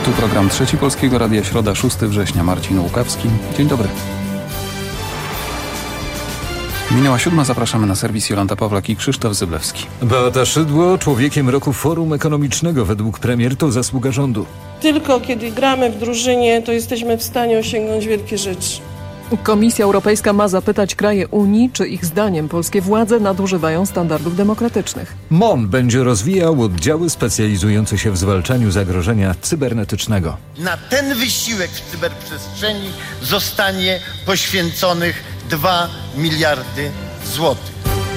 Tu program Trzeci Polskiego Radia, środa 6 września. Marcin Łukawski. Dzień dobry. Minęła 7, zapraszamy na serwis. Jolanta Pawlak i Krzysztof Zyblewski. Beata Szydło, człowiekiem roku Forum Ekonomicznego według premier to zasługa rządu. Tylko kiedy gramy w drużynie, to jesteśmy w stanie osiągnąć wielkie rzeczy. Komisja Europejska ma zapytać kraje Unii, czy ich zdaniem polskie władze nadużywają standardów demokratycznych. MON będzie rozwijał oddziały specjalizujące się w zwalczaniu zagrożenia cybernetycznego. Na ten wysiłek w cyberprzestrzeni zostanie poświęconych 2 miliardy złotych.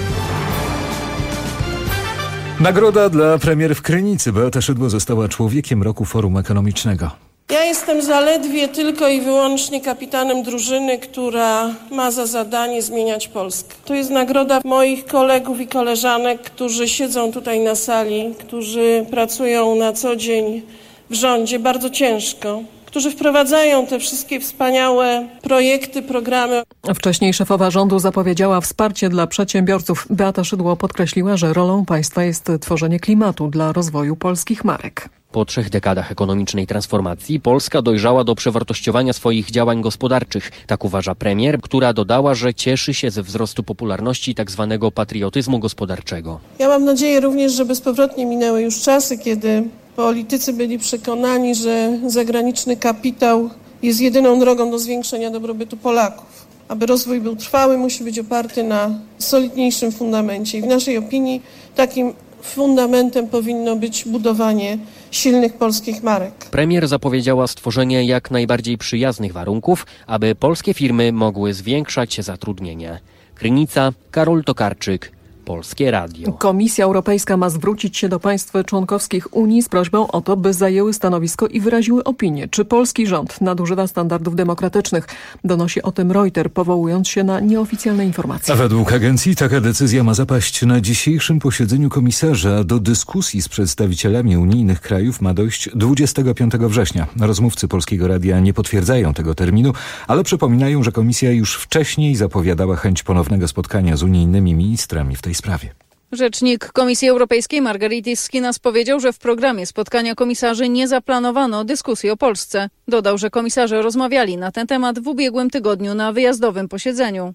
Nagroda dla premier w Krynicy. Beata Szydło została człowiekiem roku Forum Ekonomicznego. Ja jestem zaledwie tylko i wyłącznie kapitanem drużyny, która ma za zadanie zmieniać Polskę. To jest nagroda moich kolegów i koleżanek, którzy siedzą tutaj na sali, którzy pracują na co dzień w rządzie bardzo ciężko, którzy wprowadzają te wszystkie wspaniałe projekty, programy. Wcześniej szefowa rządu zapowiedziała wsparcie dla przedsiębiorców. Beata Szydło podkreśliła, że rolą państwa jest tworzenie klimatu dla rozwoju polskich marek. Po 3 dekadach ekonomicznej transformacji Polska dojrzała do przewartościowania swoich działań gospodarczych. Tak uważa premier, która dodała, że cieszy się ze wzrostu popularności tzw. patriotyzmu gospodarczego. Ja mam nadzieję również, że bezpowrotnie minęły już czasy, kiedy politycy byli przekonani, że zagraniczny kapitał jest jedyną drogą do zwiększenia dobrobytu Polaków. Aby rozwój był trwały, musi być oparty na solidniejszym fundamencie. I w naszej opinii takim fundamentem powinno być budowanie silnych polskich marek. Premier zapowiedziała stworzenie jak najbardziej przyjaznych warunków, aby polskie firmy mogły zwiększać zatrudnienie. Krynica, Karol Tokarczyk, Polskie Radio. Komisja Europejska ma zwrócić się do państw członkowskich Unii z prośbą o to, by zajęły stanowisko i wyraziły opinię, czy polski rząd nadużywa standardów demokratycznych. Donosi o tym Reuters, powołując się na nieoficjalne informacje. A według agencji taka decyzja ma zapaść na dzisiejszym posiedzeniu komisarza. Do dyskusji z przedstawicielami unijnych krajów ma dojść 25 września. Rozmówcy Polskiego Radia nie potwierdzają tego terminu, ale przypominają, że komisja już wcześniej zapowiadała chęć ponownego spotkania z unijnymi ministrami w tej sprawie. Rzecznik Komisji Europejskiej Margaritis Skinas powiedział, że w programie spotkania komisarzy nie zaplanowano dyskusji o Polsce. Dodał, że komisarze rozmawiali na ten temat w ubiegłym tygodniu na wyjazdowym posiedzeniu.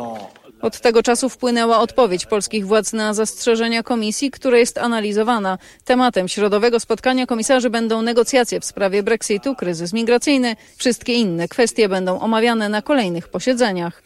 Od tego czasu wpłynęła odpowiedź polskich władz na zastrzeżenia komisji, która jest analizowana. Tematem środowego spotkania komisarzy będą negocjacje w sprawie Brexitu, kryzys migracyjny. Wszystkie inne kwestie będą omawiane na kolejnych posiedzeniach.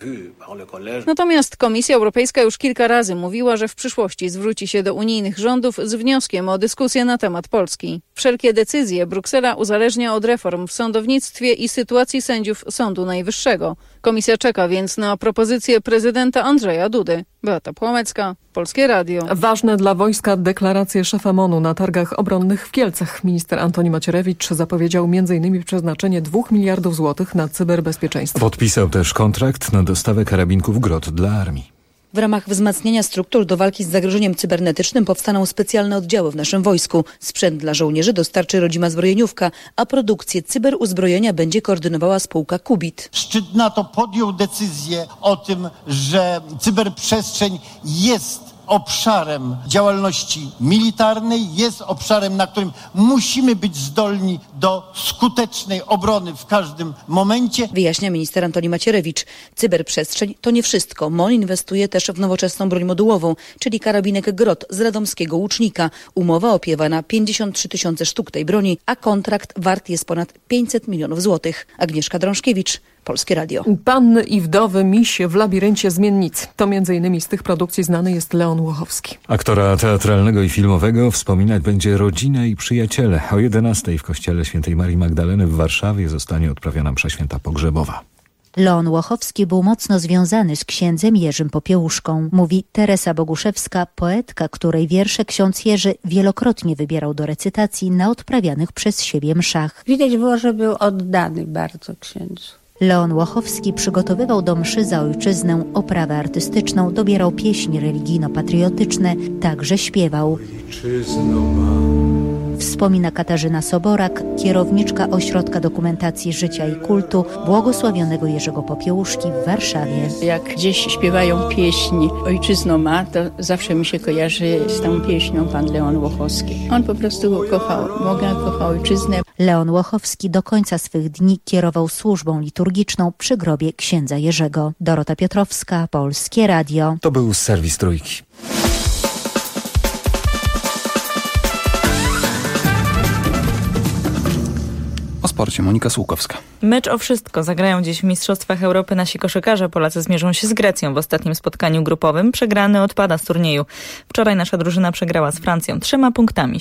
Natomiast Komisja Europejska już kilka razy mówiła, że w przyszłości zwróci się do unijnych rządów z wnioskiem o dyskusję na temat Polski. Wszelkie decyzje Bruksela uzależnia od reform w sądownictwie i sytuacji sędziów Sądu Najwyższego. Komisja czeka więc na propozycję prezydenta Andrzeja Dudy. Beata Płomecka, Polskie Radio. Ważne dla wojska deklaracje szefa MON-u na targach obronnych w Kielcach. Minister Antoni Macierewicz zapowiedział m.in. przeznaczenie 2 miliardów złotych na cyberbezpieczeństwo. Podpisał też kontrakt na dostawę karabinków Grot dla armii. W ramach wzmacniania struktur do walki z zagrożeniem cybernetycznym powstaną specjalne oddziały w naszym wojsku. Sprzęt dla żołnierzy dostarczy rodzima zbrojeniówka, a produkcję cyberuzbrojenia będzie koordynowała spółka Kubit. Szczyt NATO podjął decyzję o tym, że cyberprzestrzeń jest obszarem działalności militarnej, jest obszarem, na którym musimy być zdolni do skutecznej obrony w każdym momencie. Wyjaśnia minister Antoni Macierewicz. Cyberprzestrzeń to nie wszystko. MON inwestuje też w nowoczesną broń modułową, czyli karabinek Grot z radomskiego Łucznika. Umowa opiewa na 53 000 sztuk tej broni, a kontrakt wart jest ponad 500 milionów złotych. Agnieszka Drążkiewicz, Polskie Radio. Panny i wdowy misie w labiryncie zmiennic. To m.in. z tych produkcji znany jest Leon Łochowski. Aktora teatralnego i filmowego wspominać będzie rodzina i przyjaciele. O 11:00 w kościele Świętej Marii Magdaleny w Warszawie zostanie odprawiona msza święta pogrzebowa. Leon Łochowski był mocno związany z księdzem Jerzym Popiełuszką, mówi Teresa Boguszewska, poetka, której wiersze ksiądz Jerzy wielokrotnie wybierał do recytacji na odprawianych przez siebie mszach. Widać było, że był oddany bardzo księdzu. Leon Łochowski przygotowywał do mszy za ojczyznę oprawę artystyczną, dobierał pieśni religijno-patriotyczne, także śpiewał. wspomina Katarzyna Soborak, kierowniczka Ośrodka Dokumentacji Życia i Kultu błogosławionego Jerzego Popiełuszki w Warszawie. Jak gdzieś śpiewają pieśni Ojczyzno ma, to zawsze mi się kojarzy z tą pieśnią pan Leon Łochowski. On po prostu kochał Boga, kochał ojczyznę. Leon Łochowski do końca swych dni kierował służbą liturgiczną przy grobie księdza Jerzego. Dorota Piotrowska, Polskie Radio. To był serwis Trójki. O sporcie Monika Słukowska. Mecz o wszystko. Zagrają dziś w Mistrzostwach Europy nasi koszykarze. Polacy zmierzą się z Grecją w ostatnim spotkaniu grupowym. Przegrany odpada z turnieju. Wczoraj nasza drużyna przegrała z Francją 3 punktami,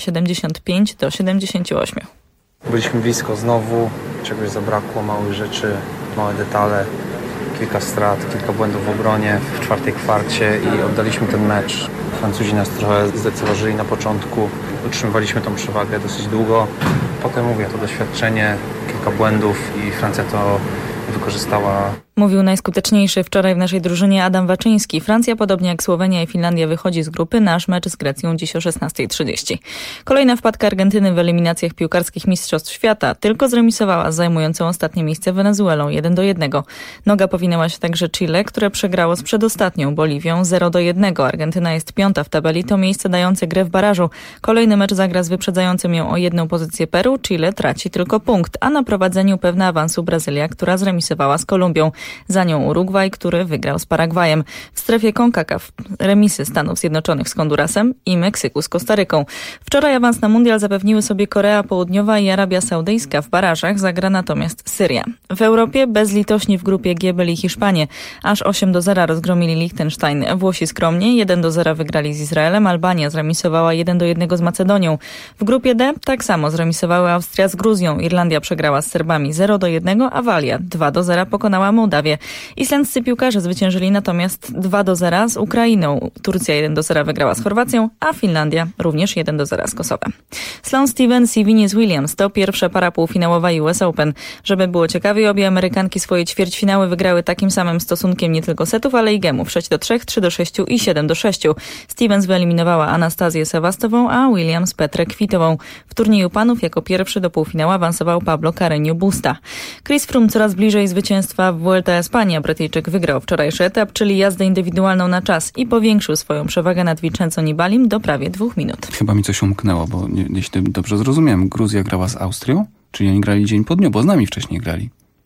75-78. Byliśmy blisko znowu, czegoś zabrakło, małych rzeczy, małe detale, kilka strat, kilka błędów w obronie w czwartej kwarcie i oddaliśmy ten mecz. Francuzi nas trochę zlekceważyli na początku, utrzymywaliśmy tą przewagę dosyć długo. Potem to doświadczenie, kilka błędów i Francja to wykorzystała. Mówił najskuteczniejszy wczoraj w naszej drużynie Adam Waczyński. Francja, podobnie jak Słowenia i Finlandia, wychodzi z grupy. Nasz mecz z Grecją dziś o 16:30. Kolejna wpadka Argentyny w eliminacjach piłkarskich Mistrzostw Świata. Tylko zremisowała z zajmującą ostatnie miejsce Wenezuelą 1-1. Noga powinęła się także Chile, które przegrało z przedostatnią Boliwią 0-1. Argentyna jest 5. w tabeli, to miejsce dające grę w barażu. Kolejny mecz zagra z wyprzedzającym ją o 1 pozycję Peru. Chile traci tylko punkt, a na prowadzeniu pewna awansu Brazylia, która zremisowała z Kolumbią. Za nią Urugwaj, który wygrał z Paragwajem. W strefie CONCACAF remisy Stanów Zjednoczonych z Hondurasem i Meksyku z Kostaryką. Wczoraj awans na mundial zapewniły sobie Korea Południowa i Arabia Saudyjska. W barażach zagra natomiast Syria. W Europie bezlitośni w grupie G byli Hiszpanie. Aż 8-0 rozgromili Liechtenstein. Włosi skromnie 1-0 wygrali z Izraelem. Albania zremisowała 1-1 z Macedonią. W grupie D tak samo zremisowały Austria z Gruzją. Irlandia przegrała z Serbami 0-1, a Walia 2-0 pokonała Mołdawię. Islandzcy piłkarze zwyciężyli natomiast 2-0 z Ukrainą. Turcja 1-0 wygrała z Chorwacją, a Finlandia również 1-0 z Kosowem. Sloane Stephens i Venus Williams to pierwsza para półfinałowa US Open. Żeby było ciekawiej, obie Amerykanki swoje ćwierćfinały wygrały takim samym stosunkiem nie tylko setów, ale i gemów 6-3, 3-6 i 7-6. Stephens wyeliminowała Anastazję Sewastową, a Williams Petrę Kwitową. W turnieju panów jako pierwszy do półfinału awansował Pablo Carreño Busta. Chris Froome coraz bliżej zwycięstwa w Vuelta a España. Brytyjczyk wygrał wczorajszy etap, czyli jazdę indywidualną na czas i powiększył swoją przewagę nad Vincenzo Nibalim do prawie 2 minut. Chyba mi coś umknęło, bo jeśli dobrze zrozumiałem, Gruzja grała z Austrią? Czyli oni grali dzień po dniu, bo z nami wcześniej grali.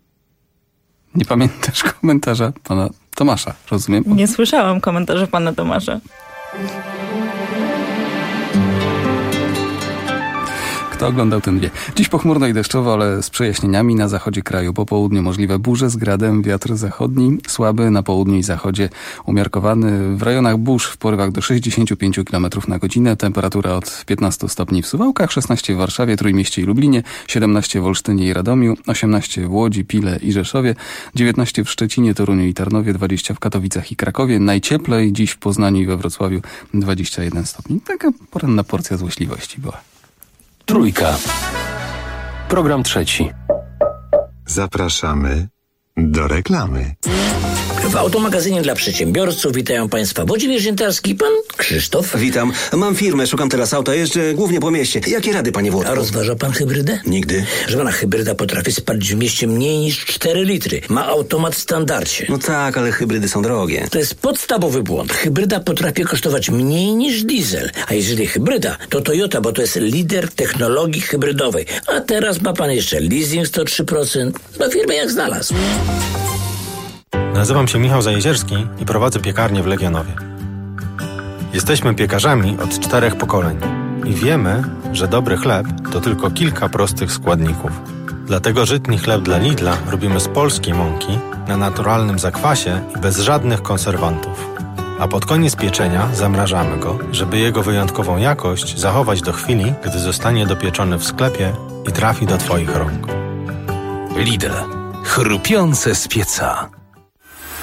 Nie pamiętasz komentarza pana Tomasza, rozumiem? Nie słyszałam komentarza pana Tomasza. Kto oglądał, ten wie. Dziś pochmurno i deszczowo, ale z przejaśnieniami na zachodzie kraju. Po południu możliwe burze z gradem, wiatr zachodni, słaby, na południu i zachodzie umiarkowany. W rejonach burz w porywach do 65 km na godzinę. Temperatura od 15 stopni w Suwałkach, 16 w Warszawie, Trójmieście i Lublinie, 17 w Olsztynie i Radomiu, 18 w Łodzi, Pile i Rzeszowie, 19 w Szczecinie, Toruniu i Tarnowie, 20 w Katowicach i Krakowie. Najcieplej dziś w Poznaniu i we Wrocławiu 21 stopni. Taka poranna porcja złośliwości była. Trójka. Program trzeci. Zapraszamy do reklamy. W Automagazynie dla przedsiębiorców witają Państwa Włodzimierz Ziętarski i pan Krzysztof. Witam. Mam firmę, szukam teraz auta, jeżdżę głównie po mieście. Jakie rady, panie Włodku? A rozważa pan hybrydę? Nigdy. Że pana hybryda potrafi spalić w mieście mniej niż 4 litry. Ma automat w standardzie. No tak, ale hybrydy są drogie. To jest podstawowy błąd. Hybryda potrafi kosztować mniej niż diesel. A jeżeli hybryda, to Toyota, bo to jest lider technologii hybrydowej. A teraz ma pan jeszcze leasing 103%. Do firmy jak znalazł. Nazywam się Michał Zajezierski i prowadzę piekarnię w Legionowie. Jesteśmy piekarzami od 4 pokoleń i wiemy, że dobry chleb to tylko kilka prostych składników. Dlatego żytni chleb dla Lidla robimy z polskiej mąki, na naturalnym zakwasie i bez żadnych konserwantów. A pod koniec pieczenia zamrażamy go, żeby jego wyjątkową jakość zachować do chwili, gdy zostanie dopieczony w sklepie i trafi do Twoich rąk. Lidl. Chrupiące z pieca. W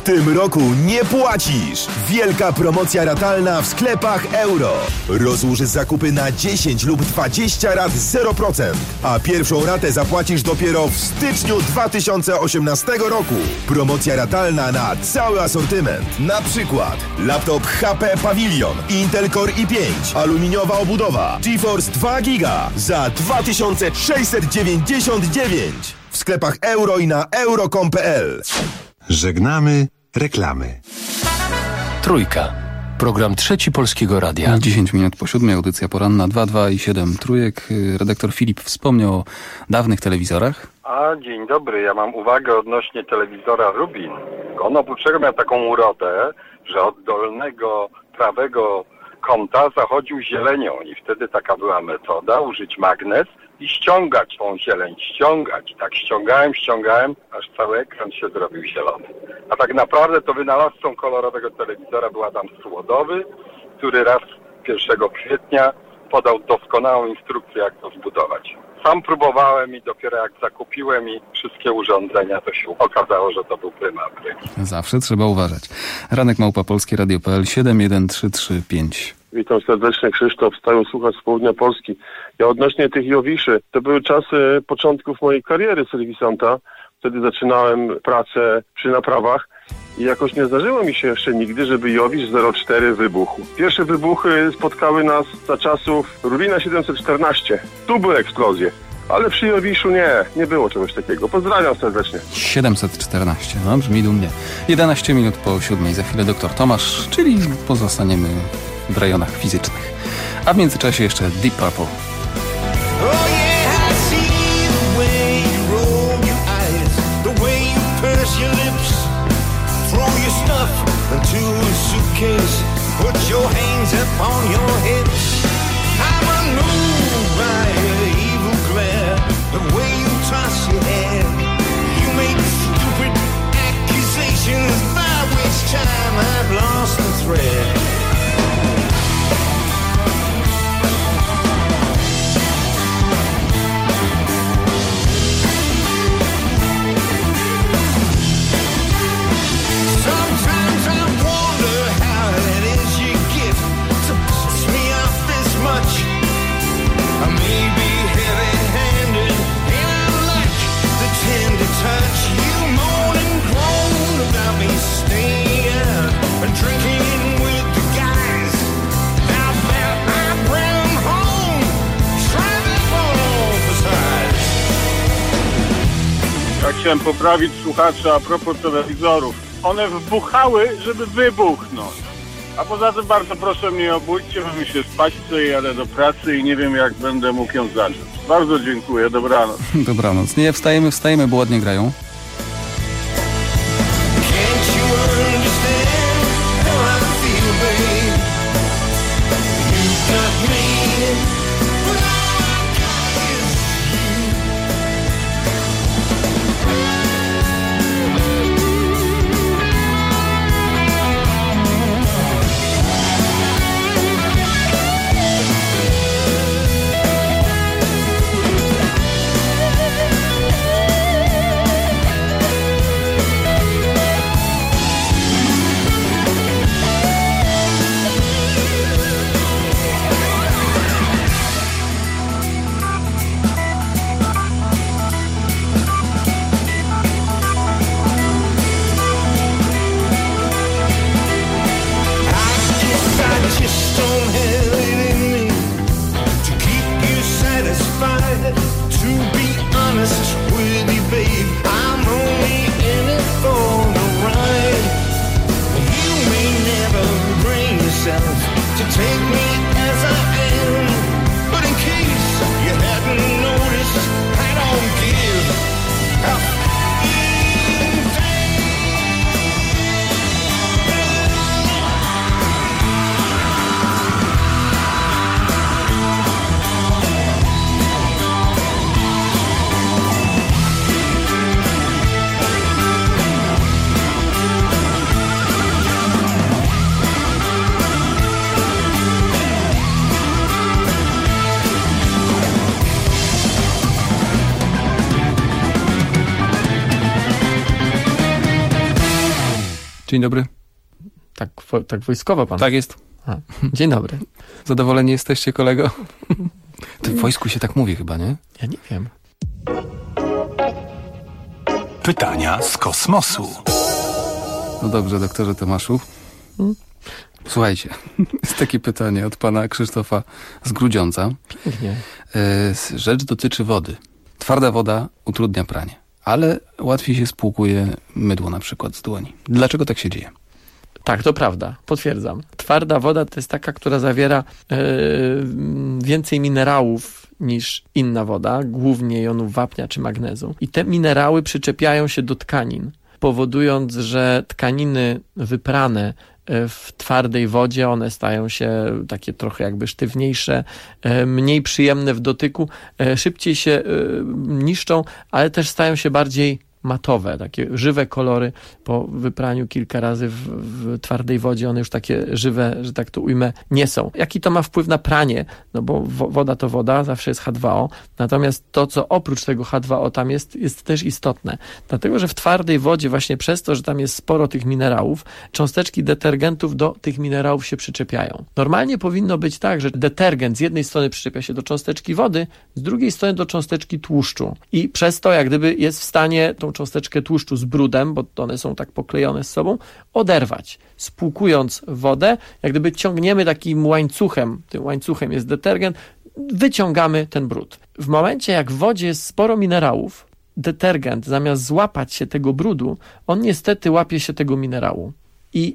tym roku nie płacisz! Wielka promocja ratalna w sklepach Euro. Rozłóż zakupy na 10 lub 20 rat 0%, a pierwszą ratę zapłacisz dopiero w styczniu 2018 roku. Promocja ratalna na cały asortyment. Na przykład laptop HP Pavilion, Intel Core i5, aluminiowa obudowa, GeForce 2 GB za 2699 w sklepach Euro i na euro.com.pl. Żegnamy reklamy. Trójka. Program Trzeci Polskiego Radia. 10 minut po 7, audycja poranna 2 i 7 trójek. Redaktor Filip wspomniał o dawnych telewizorach. Dzień dobry. Ja mam uwagę odnośnie telewizora Rubin. On oprócz tego miał taką urodę, że od dolnego prawego kąta zachodził zielenią i wtedy taka była metoda, użyć magnes i ściągać tą zieleń, ściągać. Tak ściągałem, aż cały ekran się zrobił zielony. A tak naprawdę to wynalazcą kolorowego telewizora był Adam Słodowy, który raz 1 kwietnia podał doskonałą instrukcję, jak to zbudować. Sam próbowałem i dopiero jak zakupiłem i wszystkie urządzenia, to się okazało, że to był prymat. Zawsze trzeba uważać. Ranek@polskieradio.pl 71335. Witam serdecznie, Krzysztof, stały słuchacz z południa Polski. Ja odnośnie tych Jowiszy, to były czasy początków mojej kariery serwisanta. Wtedy zaczynałem pracę przy naprawach i jakoś nie zdarzyło mi się jeszcze nigdy, żeby Jowisz 04 wybuchł. Pierwsze wybuchy spotkały nas za czasów Rubina 714. Tu były eksplozje. Ale przy Jowiszu nie było czegoś takiego. Pozdrawiam serdecznie. 714, no brzmi dumnie. 11 minut po 7, za chwilę doktor Tomasz, czyli pozostaniemy w rejonach fizycznych. A w międzyczasie jeszcze Deep Purple. The way you toss your head, you make stupid accusations by which time I've lost the thread. Sometimes I wonder how it is you get to push me off this much. I may be heavy-handed and I like the tender touch. You moan and groan about me staying out and drinking with the guys. Now that I bring them home, try them all besides. Ja chciałem poprawić słuchacza a propos telewizorów. One wybuchały, żeby wybuchnąć. A poza tym bardzo proszę mnie obudźcie, bo mi się spać chce i jadę do pracy i nie wiem, jak będę mógł ją zacząć. Bardzo dziękuję, dobranoc. Dobranoc. Nie, wstajemy, bo ładnie grają. Dzień dobry. Tak wojskowo pan? Tak jest. Dzień dobry. Zadowoleni jesteście, kolego? Ty w wojsku się tak mówi chyba, nie? Ja nie wiem. Pytania z kosmosu. No dobrze, doktorze Tomaszu. Słuchajcie, jest takie pytanie od pana Krzysztofa z Grudziądza. Pięknie. Rzecz dotyczy wody. Twarda woda utrudnia pranie, ale łatwiej się spłukuje mydło na przykład z dłoni. Dlaczego tak się dzieje? Tak, to prawda, potwierdzam. Twarda woda to jest taka, która zawiera więcej minerałów niż inna woda, głównie jonów wapnia czy magnezu. I te minerały przyczepiają się do tkanin, powodując, że tkaniny wyprane w twardej wodzie, one stają się takie trochę jakby sztywniejsze, mniej przyjemne w dotyku, szybciej się niszczą, ale też stają się bardziej matowe, takie żywe kolory po wypraniu kilka razy w twardej wodzie, one już takie żywe, że tak to ujmę, nie są. Jaki to ma wpływ na pranie? No bo woda to woda, zawsze jest H2O, natomiast to, co oprócz tego H2O tam jest też istotne. Dlatego, że w twardej wodzie właśnie przez to, że tam jest sporo tych minerałów, cząsteczki detergentów do tych minerałów się przyczepiają. Normalnie powinno być tak, że detergent z jednej strony przyczepia się do cząsteczki wody, z drugiej strony do cząsteczki tłuszczu i przez to jak gdyby jest w stanie tą cząsteczkę tłuszczu z brudem, bo one są tak poklejone z sobą, oderwać. Spłukując wodę, jak gdyby ciągniemy takim łańcuchem, tym łańcuchem jest detergent, wyciągamy ten brud. W momencie, jak w wodzie jest sporo minerałów, detergent zamiast złapać się tego brudu, on niestety łapie się tego minerału i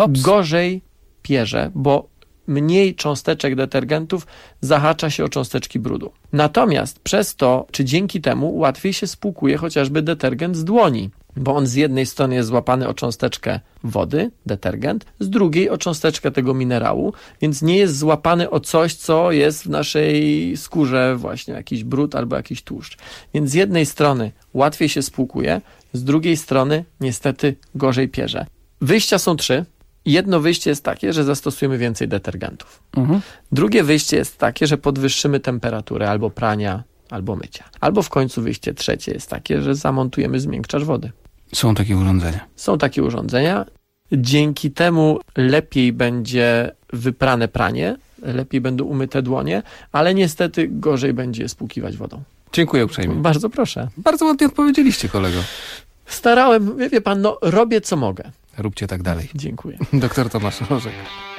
gorzej pierze, bo mniej cząsteczek detergentów zahacza się o cząsteczki brudu. Natomiast przez to, czy dzięki temu łatwiej się spłukuje chociażby detergent z dłoni, bo on z jednej strony jest złapany o cząsteczkę wody, detergent, z drugiej o cząsteczkę tego minerału, więc nie jest złapany o coś, co jest w naszej skórze, właśnie jakiś brud albo jakiś tłuszcz. Więc z jednej strony łatwiej się spłukuje, z drugiej strony niestety gorzej pierze. Wyjścia są 3. Jedno wyjście jest takie, że zastosujemy więcej detergentów. Drugie wyjście jest takie, że podwyższymy temperaturę albo prania, albo mycia. Albo w końcu wyjście trzecie jest takie, że zamontujemy zmiękczacz wody. Są takie urządzenia. Są takie urządzenia. Dzięki temu lepiej będzie wyprane pranie, lepiej będą umyte dłonie, ale niestety gorzej będzie je spłukiwać wodą. Dziękuję uprzejmie. Bardzo proszę. Bardzo ładnie odpowiedzieliście, kolego. Starałem, wie pan, robię co mogę. Róbcie tak dalej. Dziękuję. Doktor Tomasz Rożek.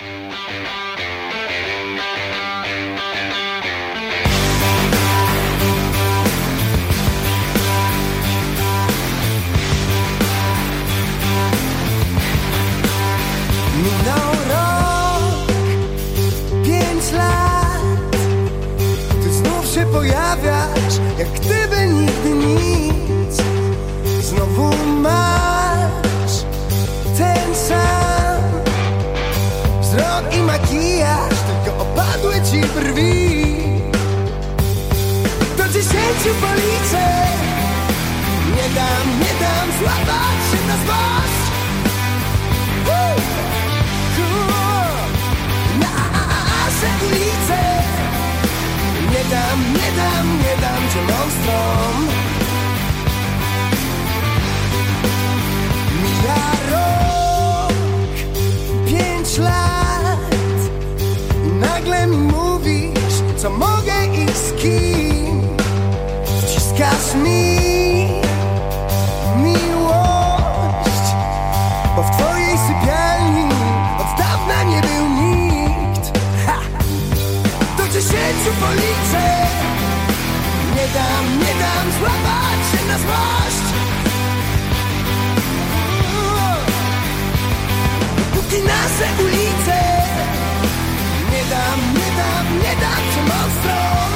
Minął rok, 5 lat, ty znów się pojawiasz, jak gdyby nigdy nic. Znowu masz ten sam wzrok i makijaż, tylko opadły ci brwi. Do 10 policzę, nie dam złapać się na złość. Nasze ulice, nie dam cię monstrom. Mija rok, 5 lat i nagle mi mówisz, co mogę i z kim. Wciskasz mi miłość, bo w twojej sypialni od dawna nie był nikt. Do 10 policzę, nie dam złapać się na złość. Póki nasze ulice, nie dam cię monstrom.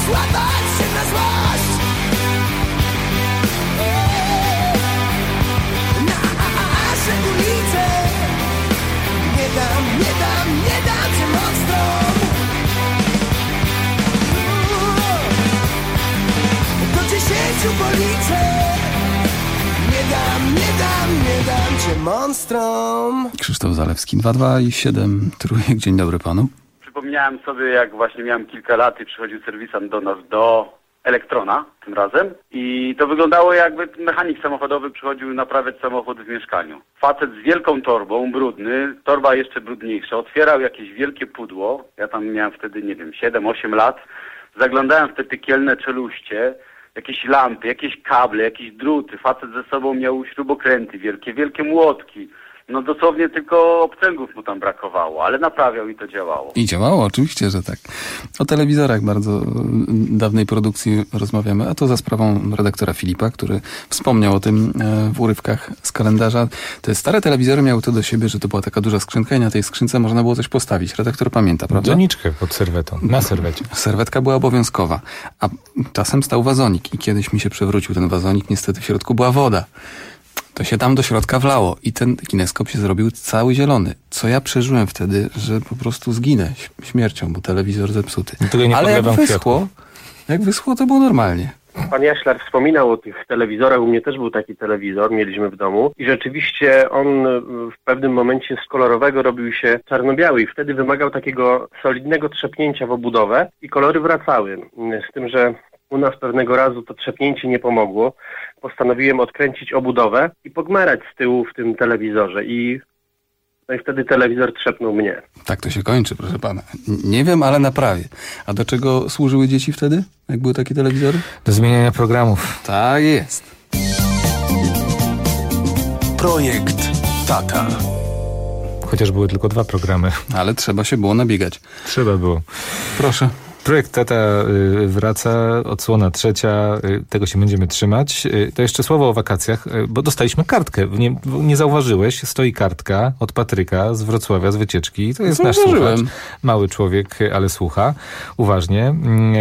złapać się na złość. Nasze ulice nie dam cię monstrom. Do 10 policzę. Nie dam cię monstrom. Krzysztof Zalewski, 2,2 i 7 trójek. Dzień dobry panu. Przypomniałem sobie, jak właśnie miałem kilka lat i przychodził serwisant do nas, do Elektrona tym razem i to wyglądało, jakby mechanik samochodowy przychodził naprawiać samochód w mieszkaniu. Facet z wielką torbą, brudny, torba jeszcze brudniejsza, otwierał jakieś wielkie pudło, ja tam miałem wtedy, nie wiem, 7-8 lat, zaglądałem w te piekielne czeluście, jakieś lampy, jakieś kable, jakieś druty, facet ze sobą miał śrubokręty wielkie młotki. No dosłownie tylko obcęgów mu tam brakowało, ale naprawiał i to działało. I działało, oczywiście, że tak. O telewizorach bardzo dawnej produkcji rozmawiamy, a to za sprawą redaktora Filipa, który wspomniał o tym w urywkach z kalendarza. Te stare telewizory miały to do siebie, że to była taka duża skrzynka i na tej skrzynce można było coś postawić. Redaktor pamięta, prawda? Doniczkę pod serwetą, na serwecie. Serwetka była obowiązkowa, a czasem stał wazonik i kiedyś mi się przewrócił ten wazonik, niestety w środku była woda. To się tam do środka wlało i ten kineskop się zrobił cały zielony. Co ja przeżyłem wtedy, że po prostu zginę śmiercią, bo telewizor zepsuty. Ale jak wyschło, to było normalnie. Pan Jaślar wspominał o tych telewizorach, u mnie też był taki telewizor, mieliśmy w domu i rzeczywiście on w pewnym momencie z kolorowego robił się czarno-biały i wtedy wymagał takiego solidnego trzepnięcia w obudowę i kolory wracały. Z tym, że u nas pewnego razu to trzepnięcie nie pomogło. Postanowiłem odkręcić obudowę i pogmerać z tyłu w tym telewizorze i wtedy telewizor trzepnął mnie. Tak to się kończy, proszę pana. Nie wiem, ale naprawię. A do czego służyły dzieci wtedy, jak były takie telewizory? Do zmieniania programów. Tak jest. Projekt Tata. Chociaż były tylko 2 programy. Ale trzeba się było nabiegać. Trzeba było. Proszę. Projekt Tata wraca, odsłona 3, tego się będziemy trzymać. To jeszcze słowo o wakacjach, bo dostaliśmy kartkę. Nie zauważyłeś, stoi kartka od Patryka z Wrocławia, z wycieczki. To jest nasz słuchacz. Mały człowiek, ale słucha uważnie.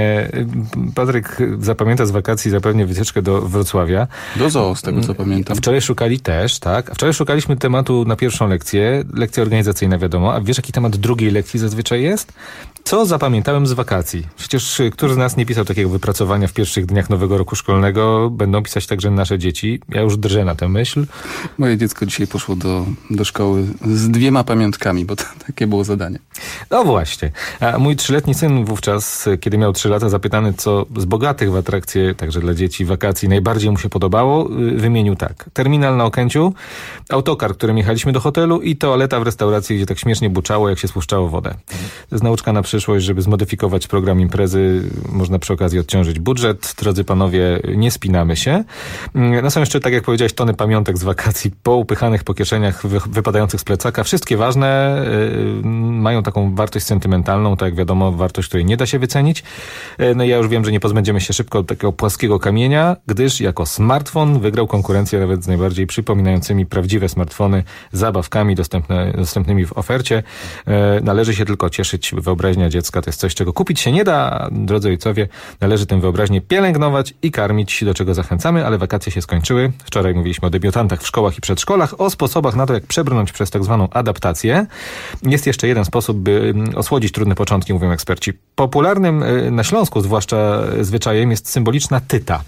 Patryk zapamięta z wakacji zapewne wycieczkę do Wrocławia. Do zoo, z tego co pamiętam. Wczoraj szukali też, tak. Wczoraj szukaliśmy tematu na pierwszą lekcję. Lekcja organizacyjna, wiadomo. A wiesz, jaki temat drugiej lekcji zazwyczaj jest? Co zapamiętałem z wakacji? Przecież którzy z nas nie pisał takiego wypracowania w pierwszych dniach nowego roku szkolnego? Będą pisać także nasze dzieci. Ja już drżę na tę myśl. Moje dziecko dzisiaj poszło do szkoły z 2 pamiątkami, bo takie było zadanie. No właśnie. A mój 3-letni syn wówczas, kiedy miał 3 lata, zapytany, co z bogatych w atrakcje, także dla dzieci, wakacji najbardziej mu się podobało, wymienił tak. Terminal na Okęciu, autokar, którym jechaliśmy do hotelu i toaleta w restauracji, gdzie tak śmiesznie buczało, jak się spuszczało wodę. To jest nauczka na przyszłość, żeby zmodyfikować program imprezy, można przy okazji odciążyć budżet. Drodzy panowie, nie spinamy się. No są jeszcze, tak jak powiedziałeś, tony pamiątek z wakacji, poupychanych po kieszeniach, wypadających z plecaka. Wszystkie ważne, mają taką wartość sentymentalną, tak jak wiadomo, wartość, której nie da się wycenić. No i ja już wiem, że nie pozbędziemy się szybko od takiego płaskiego kamienia, gdyż jako smartfon wygrał konkurencję nawet z najbardziej przypominającymi prawdziwe smartfony zabawkami dostępnymi w ofercie. Należy się tylko cieszyć. Wyobraźnia dziecka to jest coś, czego kupić się nie da. Drodzy ojcowie, należy tę wyobraźnię pielęgnować i karmić, do czego zachęcamy, ale wakacje się skończyły. Wczoraj mówiliśmy o debiutantach w szkołach i przedszkolach, o sposobach na to, jak przebrnąć przez tak zwaną adaptację. Jest jeszcze jeden sposób, by osłodzić trudne początki, mówią eksperci. Popularnym na Śląsku zwłaszcza zwyczajem jest symboliczna tyta.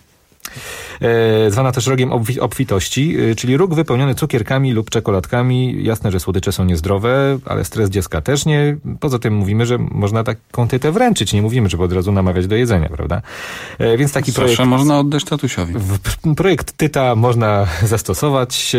Zwana też rogiem obfitości, czyli róg wypełniony cukierkami lub czekoladkami. Jasne, że słodycze są niezdrowe, ale stres dziecka też nie. Poza tym mówimy, że można taką tytę wręczyć. Nie mówimy, żeby od razu namawiać do jedzenia, prawda? Więc taki projekt... Zawsze można oddać tatusiowi. Projekt tyta można zastosować.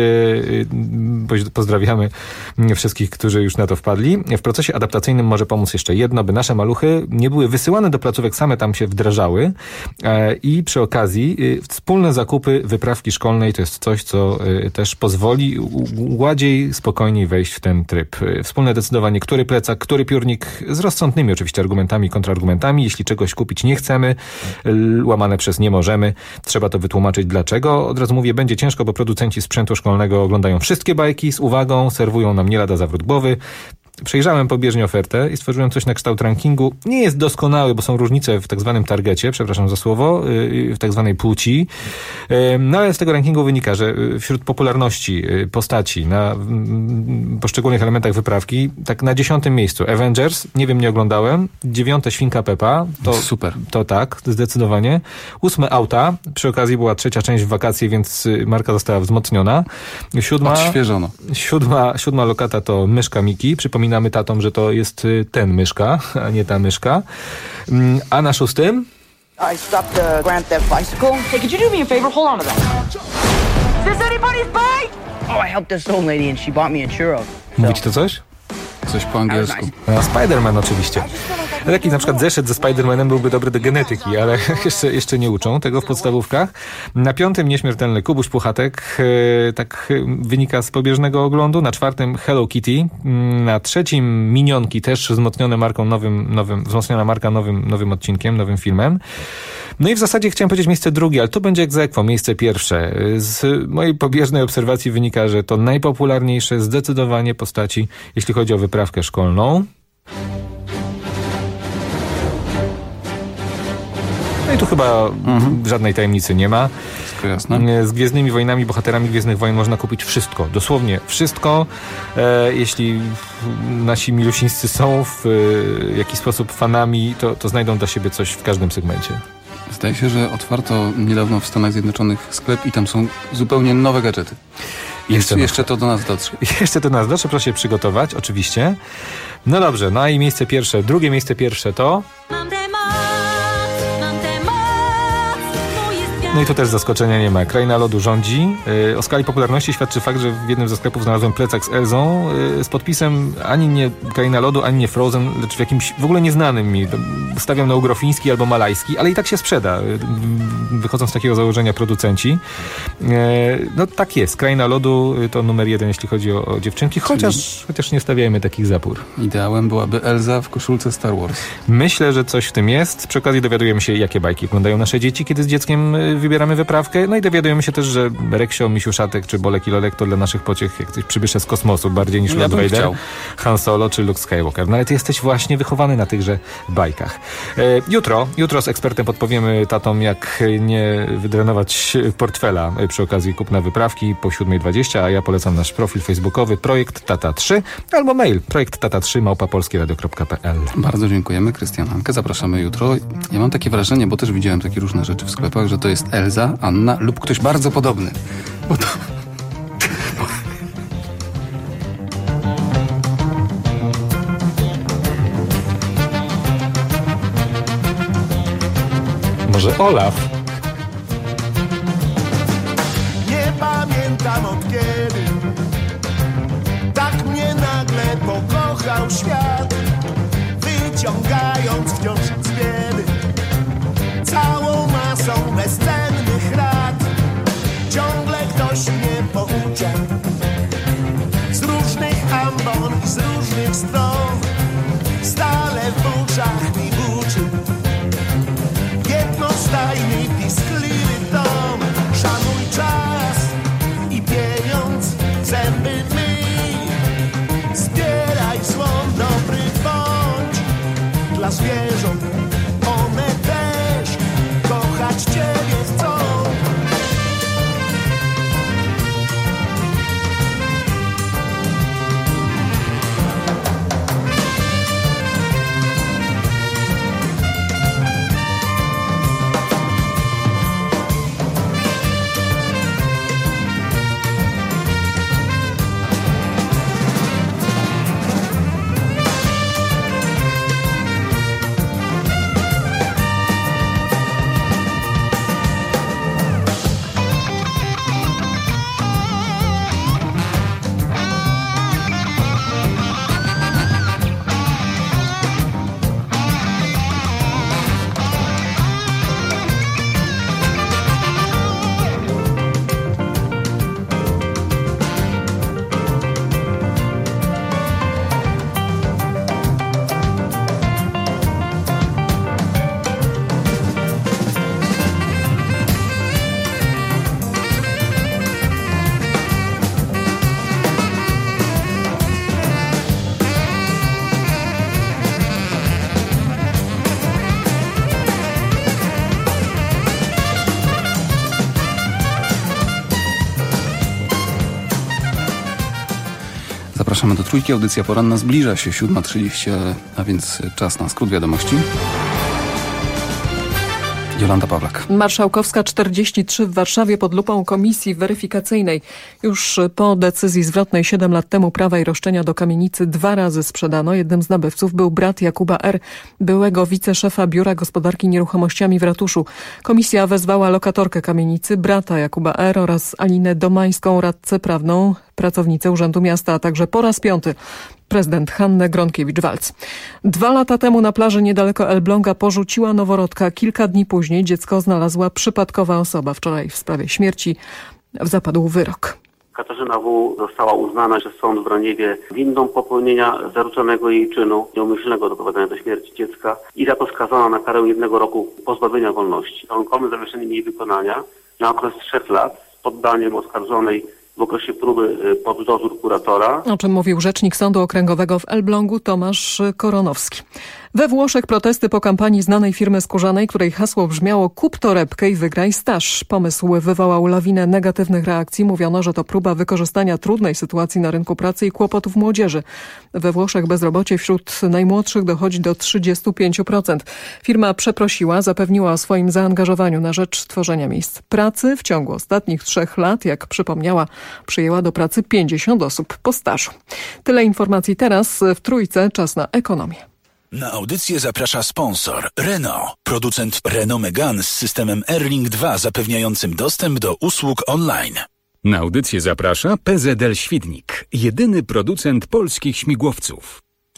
Pozdrawiamy wszystkich, którzy już na to wpadli. W procesie adaptacyjnym może pomóc jeszcze jedno, by nasze maluchy nie były wysyłane do placówek, same tam się wdrażały. I przy okazji wspólne zakupy wyprawki szkolnej to jest coś, co też pozwoli gładziej, spokojniej wejść w ten tryb. Wspólne decydowanie, który plecak, który piórnik, z rozsądnymi oczywiście argumentami, kontrargumentami. Jeśli czegoś kupić nie chcemy, łamane przez nie możemy, trzeba to wytłumaczyć dlaczego. Od razu mówię, będzie ciężko, bo producenci sprzętu szkolnego oglądają wszystkie bajki z uwagą, serwują nam nie lada zawrót głowy. Przejrzałem pobieżnie ofertę i stworzyłem coś na kształt rankingu. Nie jest doskonały, bo są różnice w tak zwanym targecie, przepraszam za słowo, w tak zwanej płci. No ale z tego rankingu wynika, że wśród popularności postaci na poszczególnych elementach wyprawki, tak na 10. miejscu Avengers, nie wiem, nie oglądałem. 9. Świnka Peppa. To super. To tak, zdecydowanie. 8. Auta. Przy okazji była 3. część w wakacje, więc marka została wzmocniona. 7. Odświeżono. 7. lokata to myszka Miki. Przypominamy tatom, że to jest ten myszka, a nie ta myszka. A na 6. I stopped the Grand Theft Bicycle. Hey, could you do me a favor? Hold on to that. Is this anybody's bike? Oh, I helped this old lady and she bought me a churro. Mówić to coś? Coś po angielsku. A Spider-Man oczywiście. Taki na przykład zeszyt ze Spider-Manem byłby dobry do genetyki, ale jeszcze nie uczą tego w podstawówkach. Na 5. nieśmiertelny Kubuś Puchatek, tak wynika z pobieżnego oglądu. Na 4. Hello Kitty. Na 3. Minionki, też wzmocniona marką wzmocniona marka nowym odcinkiem, nowym filmem. No i w zasadzie chciałem powiedzieć miejsce drugie, ale to będzie ex aequo, miejsce pierwsze. Z mojej pobieżnej obserwacji wynika, że to najpopularniejsze zdecydowanie postaci, jeśli chodzi o wyprawkę szkolną. No i tu chyba żadnej tajemnicy nie ma. Wszystko jasne. Z Gwiezdnymi Wojnami, bohaterami Gwiezdnych Wojen można kupić wszystko. Dosłownie wszystko. Jeśli nasi milusińscy są w jakiś sposób fanami, to znajdą dla siebie coś w każdym segmencie. Zdaje się, że otwarto niedawno w Stanach Zjednoczonych sklep i tam są zupełnie nowe gadżety. Jeszcze to do nas dotrze. Jeszcze do nas dotrze, proszę się przygotować, oczywiście. No dobrze, no i miejsce pierwsze, drugie miejsce pierwsze to... No i tu też zaskoczenia nie ma. Kraina Lodu rządzi. O skali popularności świadczy fakt, że w jednym ze sklepów znalazłem plecak z Elzą z podpisem ani nie Kraina Lodu, ani nie Frozen, lecz w jakimś w ogóle nieznanym mi. Stawiam na ugrofiński albo malajski, ale i tak się sprzeda. Wychodzą z takiego założenia producenci. No tak jest. Kraina Lodu to numer 1, jeśli chodzi o dziewczynki, chociaż nie stawiajmy takich zapór. Ideałem byłaby Elza w koszulce Star Wars. Myślę, że coś w tym jest. Przy okazji dowiadujemy się, jakie bajki oglądają nasze dzieci, kiedy z dzieckiem wybieramy wyprawkę. No i dowiadujemy się też, że Reksio, Misiuszatek czy Bolek i Lolek to dla naszych pociech jak coś przybysze z kosmosu, bardziej niż Lord Vader, Han Solo czy Luke Skywalker. No ale ty jesteś właśnie wychowany na tychże bajkach. Jutro z ekspertem podpowiemy tatom, jak nie wydrenować portfela przy okazji kupna wyprawki po 7:20, a ja polecam nasz profil facebookowy Projekt Tata 3 albo mail projekttata3@polskieradio.pl. Bardzo dziękujemy. Krystian, Ankę, zapraszamy jutro. Ja mam takie wrażenie, bo też widziałem takie różne rzeczy w sklepach, że to jest Elza, Anna lub ktoś bardzo podobny. Bo to... Może Olaf? Nie pamiętam od kiedy tak mnie nagle pokochał świat, wyciągając wciąż z biedy całą masą bezcennych rad. Ciągle ktoś mnie poucza z różnych ambon i z różnych stron. Stale w uszach mi buczy jednostajny, piskliwy tom. Szanuj czas i pieniądz, zęby myj. Zbieraj słom dobry bądź dla zwierząt. On Zapraszamy do Trójki. Audycja poranna zbliża się 7:30, a więc czas na skrót wiadomości. Jolanta Pawlak. Marszałkowska 43 w Warszawie pod lupą komisji weryfikacyjnej. Już po decyzji zwrotnej 7 lat temu prawa i roszczenia do kamienicy 2 razy sprzedano. Jednym z nabywców był brat Jakuba R., byłego wiceszefa Biura Gospodarki Nieruchomościami w ratuszu. Komisja wezwała lokatorkę kamienicy, brata Jakuba R. oraz Alinę Domańską, radcę prawną, pracownicę Urzędu Miasta, a także po raz 5. prezydent Hannę Gronkiewicz-Waltz. 2 lata temu na plaży niedaleko Elbląga porzuciła noworodka. Kilka dni później dziecko znalazła przypadkowa osoba. Wczoraj w sprawie śmierci zapadł wyrok. Katarzyna W. została uznana przez sąd w Raniewie winną popełnienia zarzuconego jej czynu nieumyślnego doprowadzenia do śmierci dziecka i za to skazana na karę 1 roku pozbawienia wolności. Warunkowe zawieszenie jej wykonania na okres 3 lat z poddaniem oskarżonej w okresie próby pod dozór kuratora. O czym mówił rzecznik Sądu Okręgowego w Elblągu Tomasz Koronowski. We Włoszech protesty po kampanii znanej firmy skórzanej, której hasło brzmiało "Kup torebkę i wygraj staż". Pomysł wywołał lawinę negatywnych reakcji. Mówiono, że to próba wykorzystania trudnej sytuacji na rynku pracy i kłopotów młodzieży. We Włoszech bezrobocie wśród najmłodszych dochodzi do 35%. Firma przeprosiła, zapewniła o swoim zaangażowaniu na rzecz tworzenia miejsc pracy. W ciągu ostatnich 3 lat, jak przypomniała, przyjęła do pracy 50 osób po stażu. Tyle informacji teraz w Trójce. Czas na ekonomię. Na audycję zaprasza sponsor Renault, producent Renault Megane z systemem Airlink 2 zapewniającym dostęp do usług online. Na audycję zaprasza PZL Świdnik, jedyny producent polskich śmigłowców.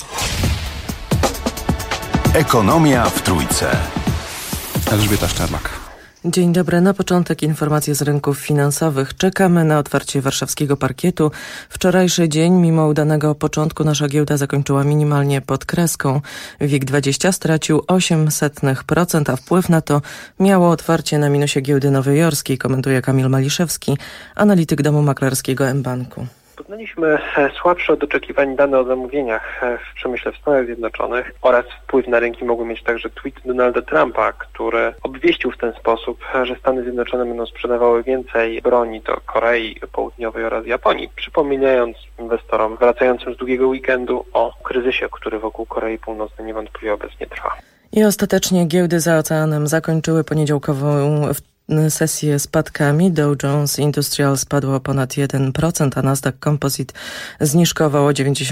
Ekonomia w Trójce. Elżbieta Szczerbak. Dzień dobry. Na początek informacje z rynków finansowych. Czekamy na otwarcie warszawskiego parkietu. Wczorajszy dzień, mimo udanego początku, nasza giełda zakończyła minimalnie pod kreską. WIG20 stracił 0,08%, a wpływ na to miało otwarcie na minusie giełdy nowojorskiej, komentuje Kamil Maliszewski, analityk domu maklerskiego mBanku. Poznaliśmy słabsze od oczekiwań dane o zamówieniach w przemyśle w Stanach Zjednoczonych oraz wpływ na rynki mogły mieć także tweet Donalda Trumpa, który obwieścił w ten sposób, że Stany Zjednoczone będą sprzedawały więcej broni do Korei Południowej oraz Japonii, przypominając inwestorom wracającym z długiego weekendu o kryzysie, który wokół Korei Północnej niewątpliwie obecnie trwa. I ostatecznie giełdy za oceanem zakończyły poniedziałkową sesję spadkami. Dow Jones Industrial spadło ponad 1%, a Nasdaq Composite zniżkowało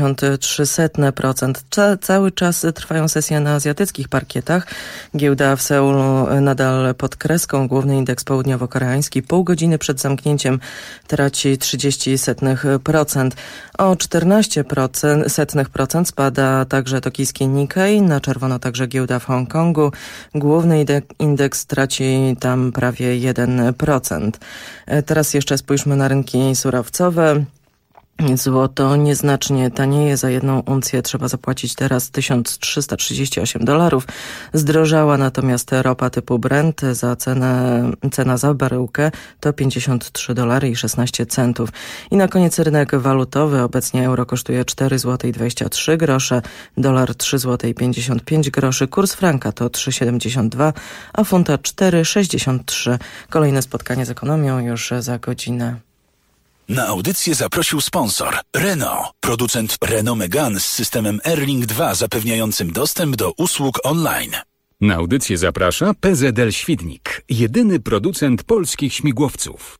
0,93%. Cały czas trwają sesje na azjatyckich parkietach. Giełda w Seulu nadal pod kreską. Główny indeks południowo-koreański pół godziny przed zamknięciem traci 0,30%. O 0,14% spada także tokijski Nikkei. Na czerwono także giełda w Hongkongu. Główny indeks traci tam prawie 1%. Teraz jeszcze spójrzmy na rynki surowcowe. Złoto nieznacznie tanieje. Za 1 uncję trzeba zapłacić teraz $1338. Zdrożała natomiast ropa typu Brent. Cena za baryłkę to $53,16. I na koniec rynek walutowy. Obecnie euro kosztuje 4,23 zł, dolar 3,55 zł, kurs franka to 3,72, a funta 4,63. Kolejne spotkanie z ekonomią już za godzinę. Na audycję zaprosił sponsor Renault, producent Renault Megane z systemem Airlink 2 zapewniającym dostęp do usług online. Na audycję zaprasza PZL Świdnik, jedyny producent polskich śmigłowców.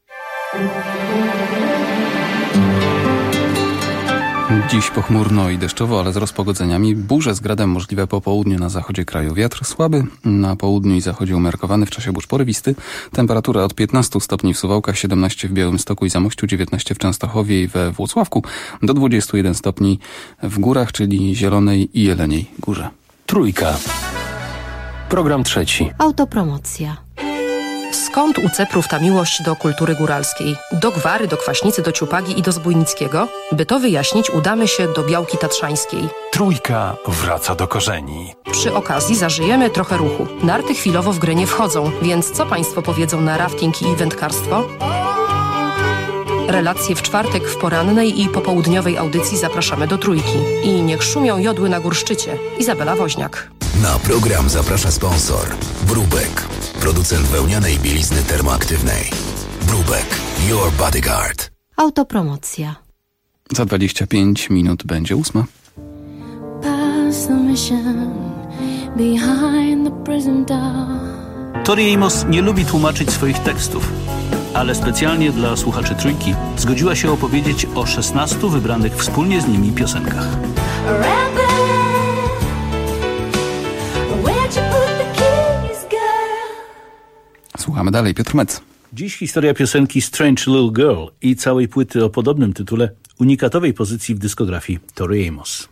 Dziś pochmurno i deszczowo, ale z rozpogodzeniami. Burze z gradem możliwe po południu na zachodzie kraju. Wiatr słaby, na południu i zachodzie umiarkowany, w czasie burz porywisty. Temperatura od 15 stopni w Suwałkach, 17 w Białymstoku i Zamościu, 19 w Częstochowie i we Włocławku, do 21 stopni w górach, czyli Zielonej i Jeleniej Górze. Trójka. Program trzeci. Autopromocja. Skąd u Ceprów ta miłość do kultury góralskiej? Do Gwary, do Kwaśnicy, do Ciupagi i do Zbójnickiego? By to wyjaśnić, udamy się do Białki Tatrzańskiej. Trójka wraca do korzeni. Przy okazji zażyjemy trochę ruchu. Narty chwilowo w grę nie wchodzą, więc co Państwo powiedzą na rafting i wędkarstwo? Relacje w czwartek w porannej i popołudniowej audycji zapraszamy do Trójki. I niech szumią jodły na górszczycie. Izabela Woźniak. Na program zaprasza sponsor Brubek, producent wełnianej bielizny termoaktywnej. Brubek, your bodyguard. Autopromocja. Za 25 minut będzie 8. Past the mission, behind the prison door. Tori Amos nie lubi tłumaczyć swoich tekstów, ale specjalnie dla słuchaczy Trójki zgodziła się opowiedzieć o 16 wybranych wspólnie z nimi piosenkach. Słuchamy dalej, Piotr Mec. Dziś historia piosenki Strange Little Girl i całej płyty o podobnym tytule, unikatowej pozycji w dyskografii Tori Amos.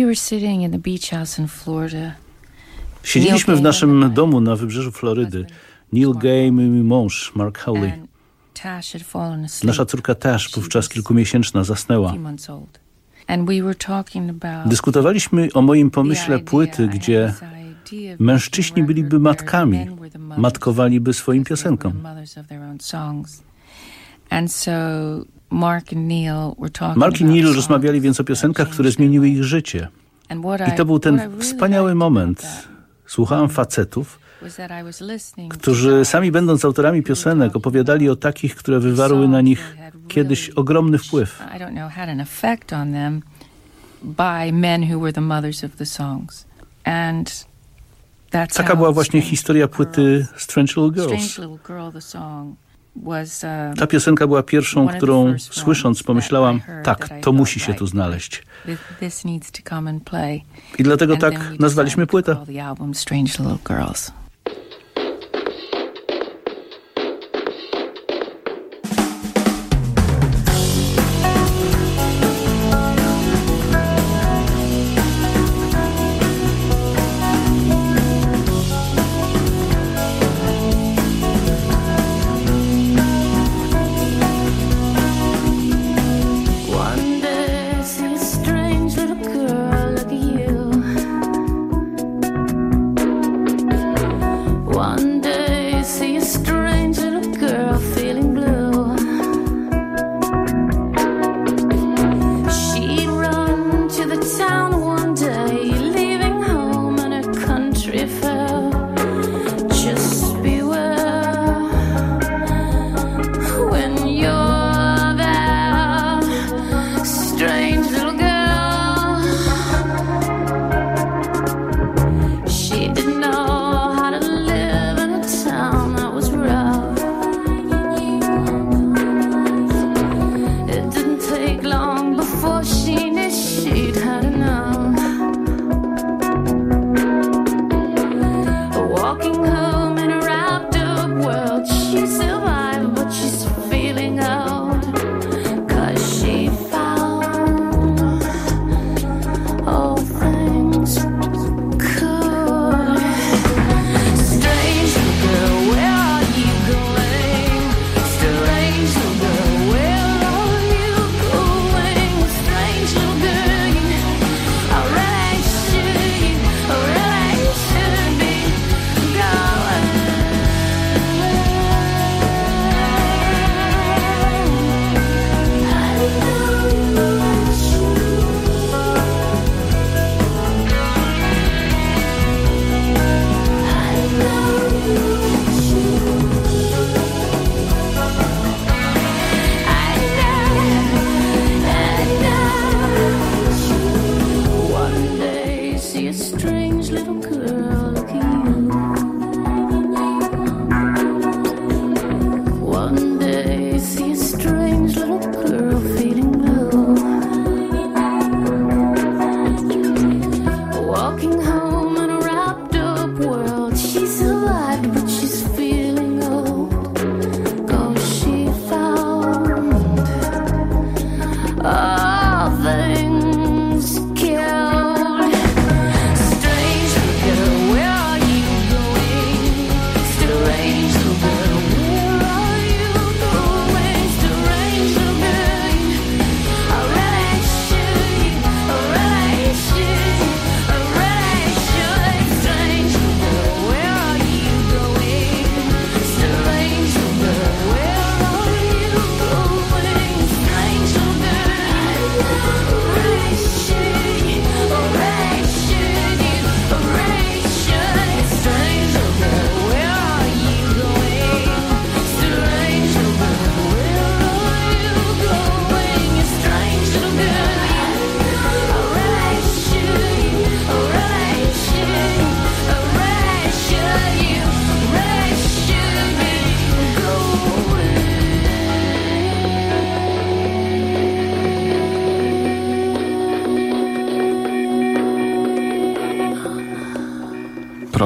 Siedzieliśmy w naszym domu na wybrzeżu Florydy. Neil Gay i mój mąż, Mark Hawley. Nasza córka Tash, wówczas kilkumiesięczna, zasnęła. Dyskutowaliśmy o moim pomyśle płyty, gdzie mężczyźni byliby matkami, matkowaliby swoim piosenkom. Mark i Neil rozmawiali więc o piosenkach, które zmieniły ich życie. I to był ten wspaniały moment. Słuchałem facetów, którzy sami będąc autorami piosenek opowiadali o takich, które wywarły na nich kiedyś ogromny wpływ. Taka była właśnie historia płyty Strange Little Girls. Ta piosenka była pierwszą, którą słysząc pomyślałam, tak, to musi się tu znaleźć. I dlatego tak nazwaliśmy płytę.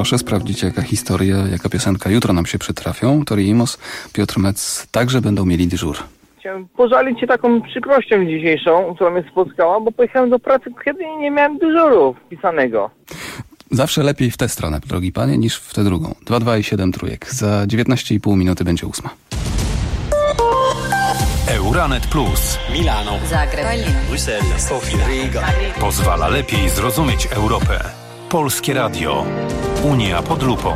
proszę sprawdzić, jaka historia, jaka piosenka jutro nam się przytrafią. Tori Amos, Piotr Metz także będą mieli dyżur. Chciałem pożalić się taką przykrością dzisiejszą, która mnie spotkała, bo pojechałem do pracy, kiedy nie miałem dyżuru wpisanego. Zawsze lepiej w tę stronę, drogi panie, niż w tę drugą. 2 i 7 trójek. Za 19,5 minuty będzie 8. Euranet Plus. Milano, Zagreb, Bruksela, Sofia, Riga. Pozwala lepiej zrozumieć Europę. Polskie Radio. Unia pod lupą.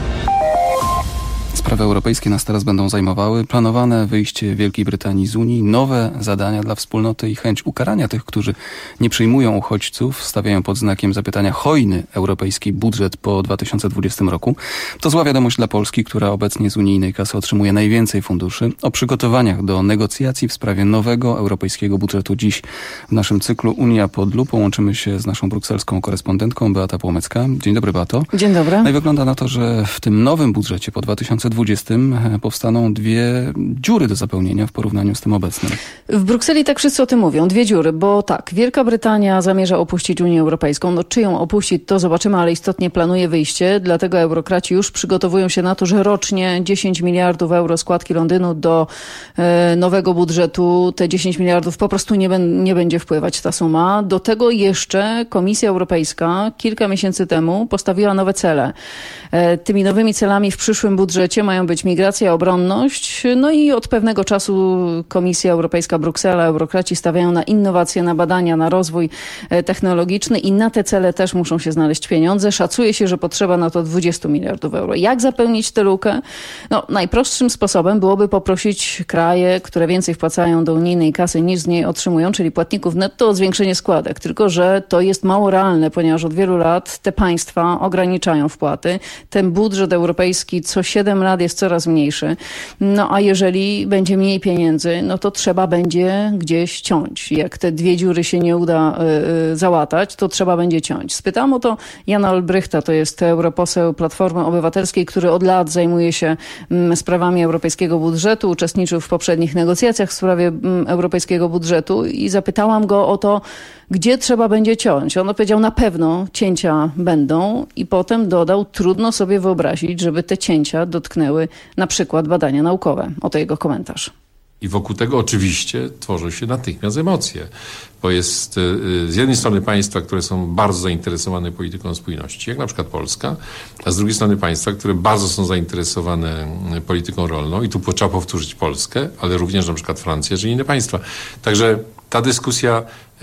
Sprawy europejskie nas teraz będą zajmowały. Planowane wyjście Wielkiej Brytanii z Unii, nowe zadania dla wspólnoty i chęć ukarania tych, którzy nie przyjmują uchodźców, stawiają pod znakiem zapytania hojny europejski budżet po 2020 roku. To zła wiadomość dla Polski, która obecnie z unijnej kasy otrzymuje najwięcej funduszy. O przygotowaniach do negocjacji w sprawie nowego europejskiego budżetu dziś w naszym cyklu Unia pod lupą łączymy się z naszą brukselską korespondentką Beata Płomecka. Dzień dobry, Beato. Dzień dobry. No i wygląda na to, że w tym nowym budżecie po 2020 powstaną 2 dziury do zapełnienia w porównaniu z tym obecnym. W Brukseli tak wszyscy o tym mówią. 2 dziury, bo tak, Wielka Brytania zamierza opuścić Unię Europejską. No czy ją opuścić, to zobaczymy, ale istotnie planuje wyjście. Dlatego eurokraci już przygotowują się na to, że rocznie 10 miliardów euro składki Londynu do nowego budżetu. Te 10 miliardów po prostu nie będzie wpływać ta suma. Do tego jeszcze Komisja Europejska kilka miesięcy temu postawiła nowe cele. Tymi nowymi celami w przyszłym budżecie mają być migracja, obronność, no i od pewnego czasu Komisja Europejska, Bruksela, eurokraci stawiają na innowacje, na badania, na rozwój technologiczny i na te cele też muszą się znaleźć pieniądze. Szacuje się, że potrzeba na to 20 miliardów euro. Jak zapełnić tę lukę? No, najprostszym sposobem byłoby poprosić kraje, które więcej wpłacają do unijnej kasy niż z niej otrzymują, czyli płatników netto, o zwiększenie składek. Tylko że to jest mało realne, ponieważ od wielu lat te państwa ograniczają wpłaty. Ten budżet europejski co 7 lat jest coraz mniejszy. No a jeżeli będzie mniej pieniędzy, no to trzeba będzie gdzieś ciąć. Jak te 2 dziury się nie uda załatać, to trzeba będzie ciąć. Spytałam o to Jana Olbrychta, to jest europoseł Platformy Obywatelskiej, który od lat zajmuje się sprawami europejskiego budżetu, uczestniczył w poprzednich negocjacjach w sprawie europejskiego budżetu i zapytałam go o to, gdzie trzeba będzie ciąć. On odpowiedział, na pewno cięcia będą i potem dodał, trudno sobie wyobrazić, żeby te cięcia dotknęły na przykład badania naukowe. Oto jego komentarz. I wokół tego oczywiście tworzą się natychmiast emocje, bo jest z jednej strony państwa, które są bardzo zainteresowane polityką spójności, jak na przykład Polska, a z drugiej strony państwa, które bardzo są zainteresowane polityką rolną i tu trzeba powtórzyć Polskę, ale również na przykład Francję, czy inne państwa. Także ta dyskusja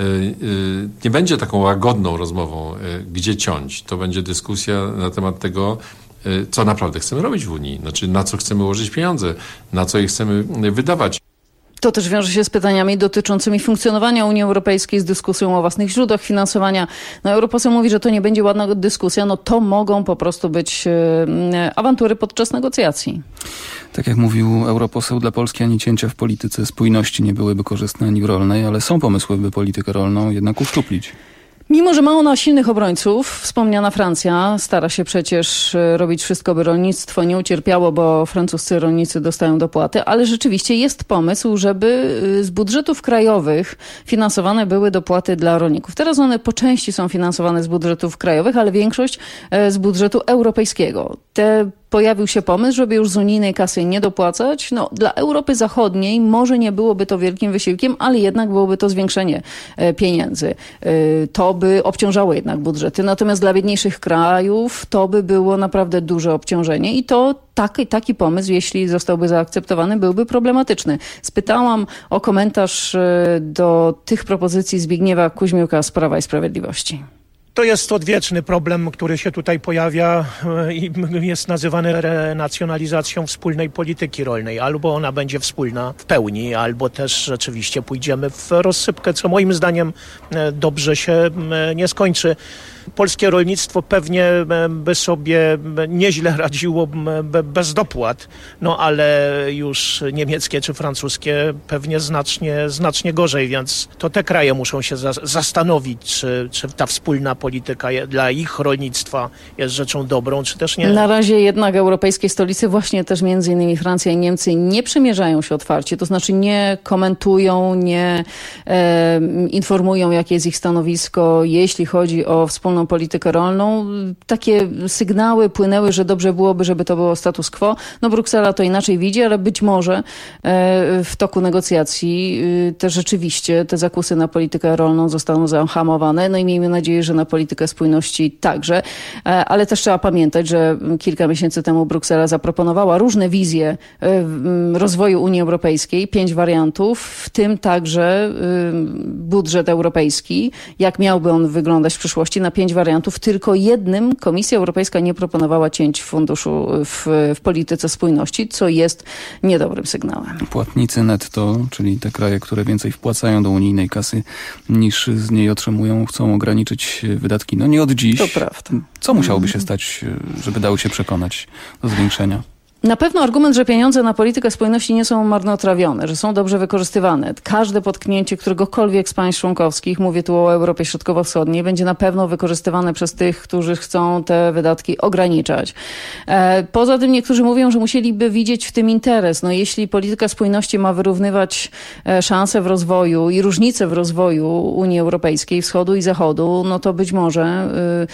nie będzie taką łagodną rozmową, gdzie ciąć. To będzie dyskusja na temat tego, co naprawdę chcemy robić w Unii, znaczy na co chcemy ułożyć pieniądze, na co je chcemy wydawać. To też wiąże się z pytaniami dotyczącymi funkcjonowania Unii Europejskiej, z dyskusją o własnych źródłach finansowania. No, europoseł mówi, że to nie będzie ładna dyskusja, no to mogą po prostu być awantury podczas negocjacji. Tak jak mówił europoseł, dla Polski ani cięcia w polityce spójności nie byłyby korzystne, ani w rolnej, ale są pomysły, by politykę rolną jednak uszczuplić. Mimo że ma ona silnych obrońców, wspomniana Francja stara się przecież robić wszystko, by rolnictwo nie ucierpiało, bo francuscy rolnicy dostają dopłaty, ale rzeczywiście jest pomysł, żeby z budżetów krajowych finansowane były dopłaty dla rolników. Teraz one po części są finansowane z budżetów krajowych, ale większość z budżetu europejskiego. Pojawił się pomysł, żeby już z unijnej kasy nie dopłacać. No, dla Europy Zachodniej może nie byłoby to wielkim wysiłkiem, ale jednak byłoby to zwiększenie pieniędzy. To by obciążało jednak budżety. Natomiast dla biedniejszych krajów to by było naprawdę duże obciążenie i to taki pomysł, jeśli zostałby zaakceptowany, byłby problematyczny. Spytałam o komentarz do tych propozycji Zbigniewa Kuźmiuka z Prawa i Sprawiedliwości. To jest odwieczny problem, który się tutaj pojawia i jest nazywany renacjonalizacją wspólnej polityki rolnej. Albo ona będzie wspólna w pełni, albo też rzeczywiście pójdziemy w rozsypkę, co moim zdaniem dobrze się nie skończy. Polskie rolnictwo pewnie by sobie nieźle radziło bez dopłat, ale już niemieckie czy francuskie pewnie znacznie gorzej, więc to te kraje muszą się zastanowić, czy ta wspólna polityka dla ich rolnictwa jest rzeczą dobrą, czy też nie. Na razie jednak europejskie stolice, właśnie też między innymi Francja i Niemcy, nie przymierzają się otwarcie, to znaczy nie komentują, nie informują, jakie jest ich stanowisko, jeśli chodzi o wspólną wspólną politykę rolną. Takie sygnały płynęły, że dobrze byłoby, żeby to było status quo. No Bruksela to inaczej widzi, ale być może w toku negocjacji rzeczywiście te zakusy na politykę rolną zostaną zahamowane. No i miejmy nadzieję, że na politykę spójności także. Ale też trzeba pamiętać, że kilka miesięcy temu Bruksela zaproponowała różne wizje rozwoju Unii Europejskiej, 5 wariantów, w tym także budżet europejski, jak miałby on wyglądać w przyszłości, na 5 wariantów. Tylko jednym Komisja Europejska nie proponowała cięć funduszu w polityce spójności, co jest niedobrym sygnałem. Płatnicy netto, czyli te kraje, które więcej wpłacają do unijnej kasy niż z niej otrzymują, chcą ograniczyć wydatki. No nie od dziś. To prawda. Co musiałoby się stać, żeby dało się przekonać do zwiększenia? Na pewno argument, że pieniądze na politykę spójności nie są marnotrawione, że są dobrze wykorzystywane. Każde potknięcie któregokolwiek z państw członkowskich, mówię tu o Europie Środkowo-Wschodniej, będzie na pewno wykorzystywane przez tych, którzy chcą te wydatki ograniczać. Poza tym niektórzy mówią, że musieliby widzieć w tym interes. No jeśli polityka spójności ma wyrównywać szanse w rozwoju i różnice w rozwoju Unii Europejskiej, Wschodu i Zachodu, no to być może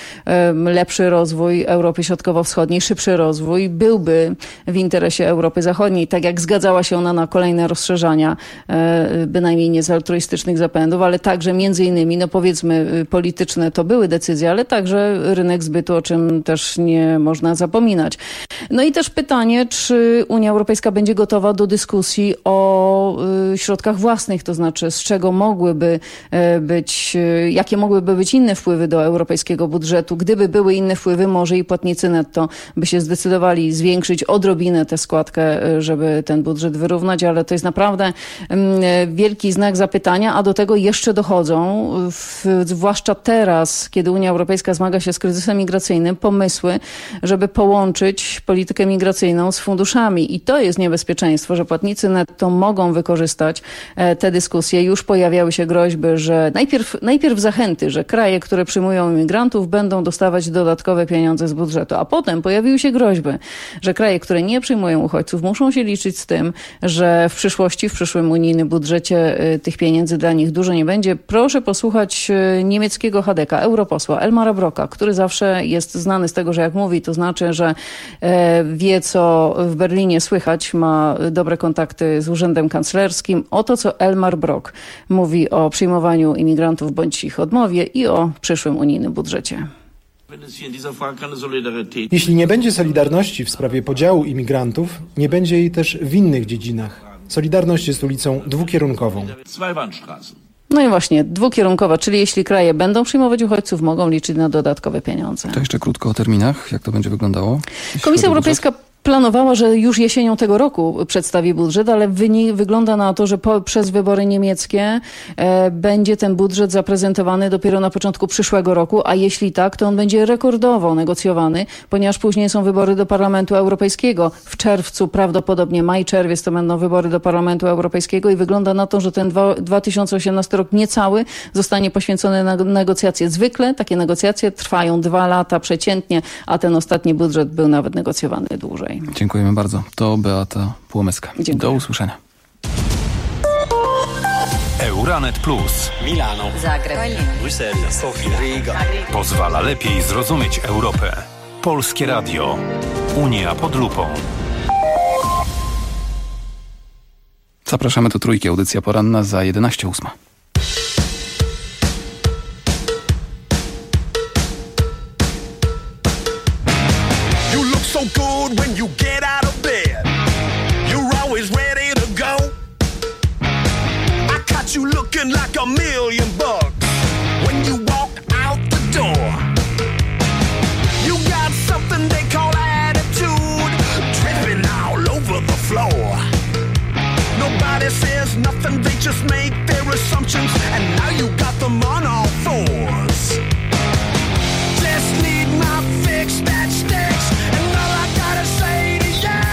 lepszy rozwój Europy Środkowo-Wschodniej, szybszy rozwój byłby w interesie Europy Zachodniej, tak jak zgadzała się ona na kolejne rozszerzania, bynajmniej nie z altruistycznych zapędów, ale także między innymi, no powiedzmy polityczne to były decyzje, ale także rynek zbytu, o czym też nie można zapominać. No i też pytanie, czy Unia Europejska będzie gotowa do dyskusji o środkach własnych, to znaczy z czego mogłyby być, jakie mogłyby być inne wpływy do europejskiego budżetu. Gdyby były inne wpływy, może i płatnicy netto by się zdecydowali zwiększyć odrobinę tę składkę, żeby ten budżet wyrównać, ale to jest naprawdę wielki znak zapytania, a do tego jeszcze dochodzą, zwłaszcza teraz, kiedy Unia Europejska zmaga się z kryzysem migracyjnym, pomysły, żeby połączyć politykę migracyjną z funduszami. I to jest niebezpieczeństwo, że płatnicy netto mogą wykorzystać te dyskusje. Już pojawiały się groźby, że najpierw zachęty, że kraje, które przyjmują imigrantów, będą dostawać dodatkowe pieniądze z budżetu, a potem pojawiły się groźby, że kraje, które nie przyjmują uchodźców, muszą się liczyć z tym, że w przyszłości, w przyszłym unijnym budżecie tych pieniędzy dla nich dużo nie będzie. Proszę posłuchać niemieckiego chadeka, europosła Elmara Broka, który zawsze jest znany z tego, że jak mówi, to znaczy, że wie, co w Berlinie słychać, ma dobre kontakty z urzędem kanclerskim. Oto, co Elmar Brok mówi o przyjmowaniu imigrantów bądź ich odmowie i o przyszłym unijnym budżecie. Jeśli nie będzie solidarności w sprawie podziału imigrantów, nie będzie jej też w innych dziedzinach. Solidarność jest ulicą dwukierunkową. No i właśnie, dwukierunkowa, czyli jeśli kraje będą przyjmować uchodźców, mogą liczyć na dodatkowe pieniądze. To jeszcze krótko o terminach, jak to będzie wyglądało? Komisja Europejska planowała, że już jesienią tego roku przedstawi budżet, ale wygląda na to, że przez wybory niemieckie będzie ten budżet zaprezentowany dopiero na początku przyszłego roku, a jeśli tak, to on będzie rekordowo negocjowany, ponieważ później są wybory do Parlamentu Europejskiego. W czerwcu, prawdopodobnie maj-czerwiec, to będą wybory do Parlamentu Europejskiego i wygląda na to, że ten 2018 rok niecały zostanie poświęcony na negocjacje. Zwykle takie negocjacje trwają 2 lata przeciętnie, a ten ostatni budżet był nawet negocjowany dłużej. Dziękujemy bardzo. To Beata Płomyska. Dziękuję. Do usłyszenia. Euranet Plus. Milano, Zagreb, Bruksela, Sofia, Riga. Pozwala lepiej zrozumieć Europę. Polskie Radio. Unia pod lupą. Zapraszamy do Trójki. Audycja poranna za 11:08. So good when you get out of bed. You're always ready to go. I caught you looking like $1 million when you walk out the door. You got something they call attitude, dripping all over the floor. Nobody says nothing, they just make their assumptions, and now you got them on all fours. Just need my fix that sticks, and all I gotta say to you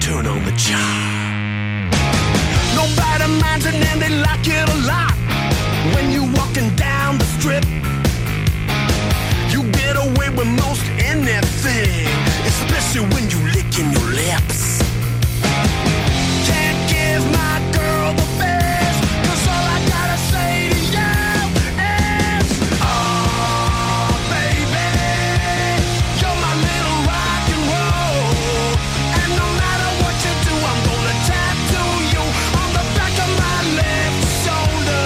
turn on the charm. Nobody minds it and they like it a lot. When you walking down the strip, you get away with most anything, especially when you licking your lips. Can't give my girl the best, 'cause all I gotta say to you is, oh baby, you're my little rock and roll. And no matter what you do, I'm gonna tattoo you on the back of my left shoulder.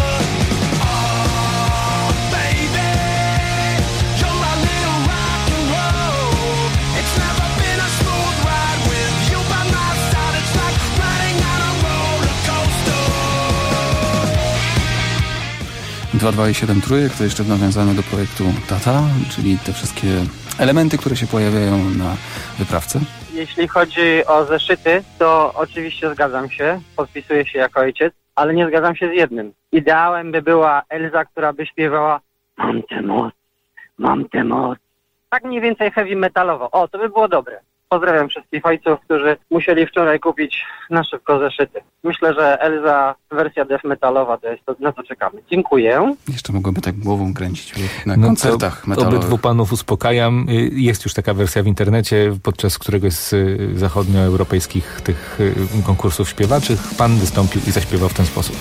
Oh baby, you're my little rock and roll. It's never been a smooth ride with you by my side. It's like riding on a roller coaster. 2,2 i 7 trójek to jeszcze w nawiązaniu do projektu Tata, czyli te wszystkie elementy, które się pojawiają na wyprawce. Jeśli chodzi o zeszyty, to oczywiście zgadzam się, podpisuję się jako ojciec, ale nie zgadzam się z jednym. Ideałem by była Elza, która by śpiewała Mam tę moc. Tak mniej więcej heavy metalowo. O, to by było dobre. Pozdrawiam wszystkich ojców, którzy musieli wczoraj kupić na szybko zeszyty. Myślę, że Elza, wersja death metalowa, to jest to, na co czekamy. Dziękuję. Jeszcze mogłoby tak głową kręcić na koncertach metalowych. Obydwu panów uspokajam. Jest już taka wersja w internecie, podczas któregoś z zachodnioeuropejskich tych konkursów śpiewaczych. Pan wystąpił i zaśpiewał w ten sposób.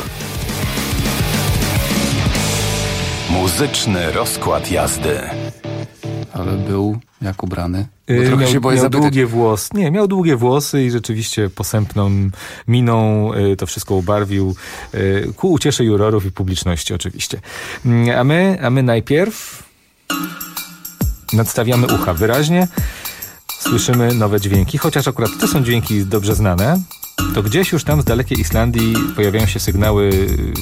Muzyczny rozkład jazdy. Ale był jak ubrany? Bo trochę się boję zapytać. Długie włosy. Nie, miał długie włosy i rzeczywiście posępną miną to wszystko ubarwił ku uciesze jurorów i publiczności oczywiście. A my najpierw nadstawiamy ucha wyraźnie, słyszymy nowe dźwięki, chociaż akurat to są dźwięki dobrze znane, to gdzieś już tam z dalekiej Islandii pojawiają się sygnały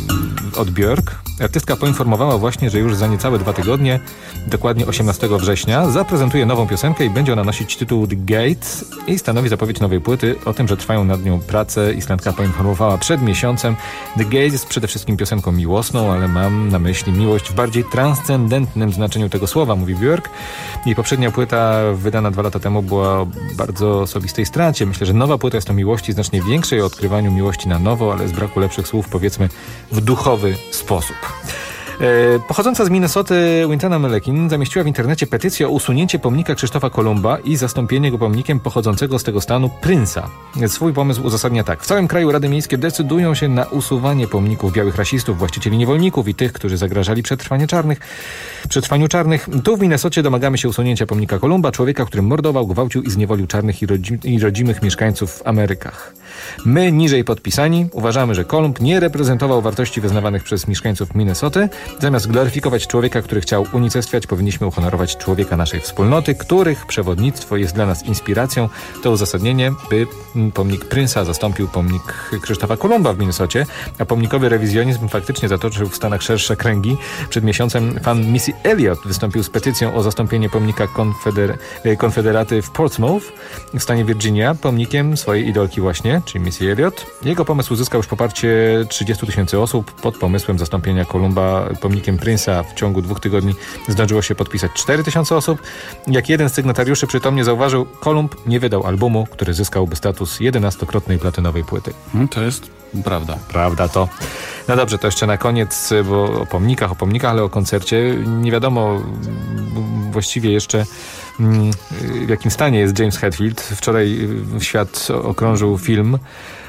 od Björk. Artystka poinformowała właśnie, że już za niecałe 2 tygodnie, dokładnie 18 września, zaprezentuje nową piosenkę i będzie ona nosić tytuł The Gate i stanowi zapowiedź nowej płyty. O tym, że trwają nad nią prace, Islandka poinformowała przed miesiącem. The Gate jest przede wszystkim piosenką miłosną, ale mam na myśli miłość w bardziej transcendentnym znaczeniu tego słowa, mówi Björk. Jej poprzednia płyta, wydana 2 lata temu, była o bardzo osobistej stracie. Myślę, że nowa płyta jest o miłości znacznie większej, o odkrywaniu miłości na nowo, ale z braku lepszych słów, powiedzmy, w duchowy sposób. Pochodząca z Minnesoty Wintona Melekin zamieściła w internecie petycję o usunięcie pomnika Krzysztofa Kolumba i zastąpienie go pomnikiem pochodzącego z tego stanu Prince'a. Swój pomysł uzasadnia tak. W całym kraju Rady Miejskie decydują się na usuwanie pomników białych rasistów, właścicieli niewolników i tych, którzy zagrażali przetrwaniu czarnych. Tu w Minnesocie domagamy się usunięcia pomnika Kolumba, człowieka, który mordował, gwałcił i zniewolił czarnych i rodzimych mieszkańców w Amerykach. My, niżej podpisani, uważamy, że Kolumb nie reprezentował wartości wyznawanych przez mieszkańców Minnesoty. Zamiast gloryfikować człowieka, który chciał unicestwiać, powinniśmy uhonorować człowieka naszej wspólnoty, których przewodnictwo jest dla nas inspiracją. To uzasadnienie, by pomnik Prince'a zastąpił pomnik Krzysztofa Kolumba w Minnesocie, a pomnikowy rewizjonizm faktycznie zatoczył w Stanach szersze kręgi. Przed miesiącem fan Missy Elliott wystąpił z petycją o zastąpienie pomnika Konfederaty w Portsmouth w stanie Virginia pomnikiem swojej idolki właśnie, czyli Missy Elliott. Jego pomysł uzyskał już poparcie 30 000 osób. Pod pomysłem zastąpienia Kolumba pomnikiem Prince'a w ciągu 2 tygodni zdążyło się podpisać 4000 osób. Jak jeden z sygnatariuszy przytomnie zauważył, Kolumb nie wydał albumu, który zyskałby status 11-krotnej platynowej płyty. To jest prawda. Prawda to. No dobrze, to jeszcze na koniec, bo o pomnikach, ale o koncercie. Nie wiadomo właściwie jeszcze w jakim stanie jest James Hetfield. Wczoraj świat okrążył film,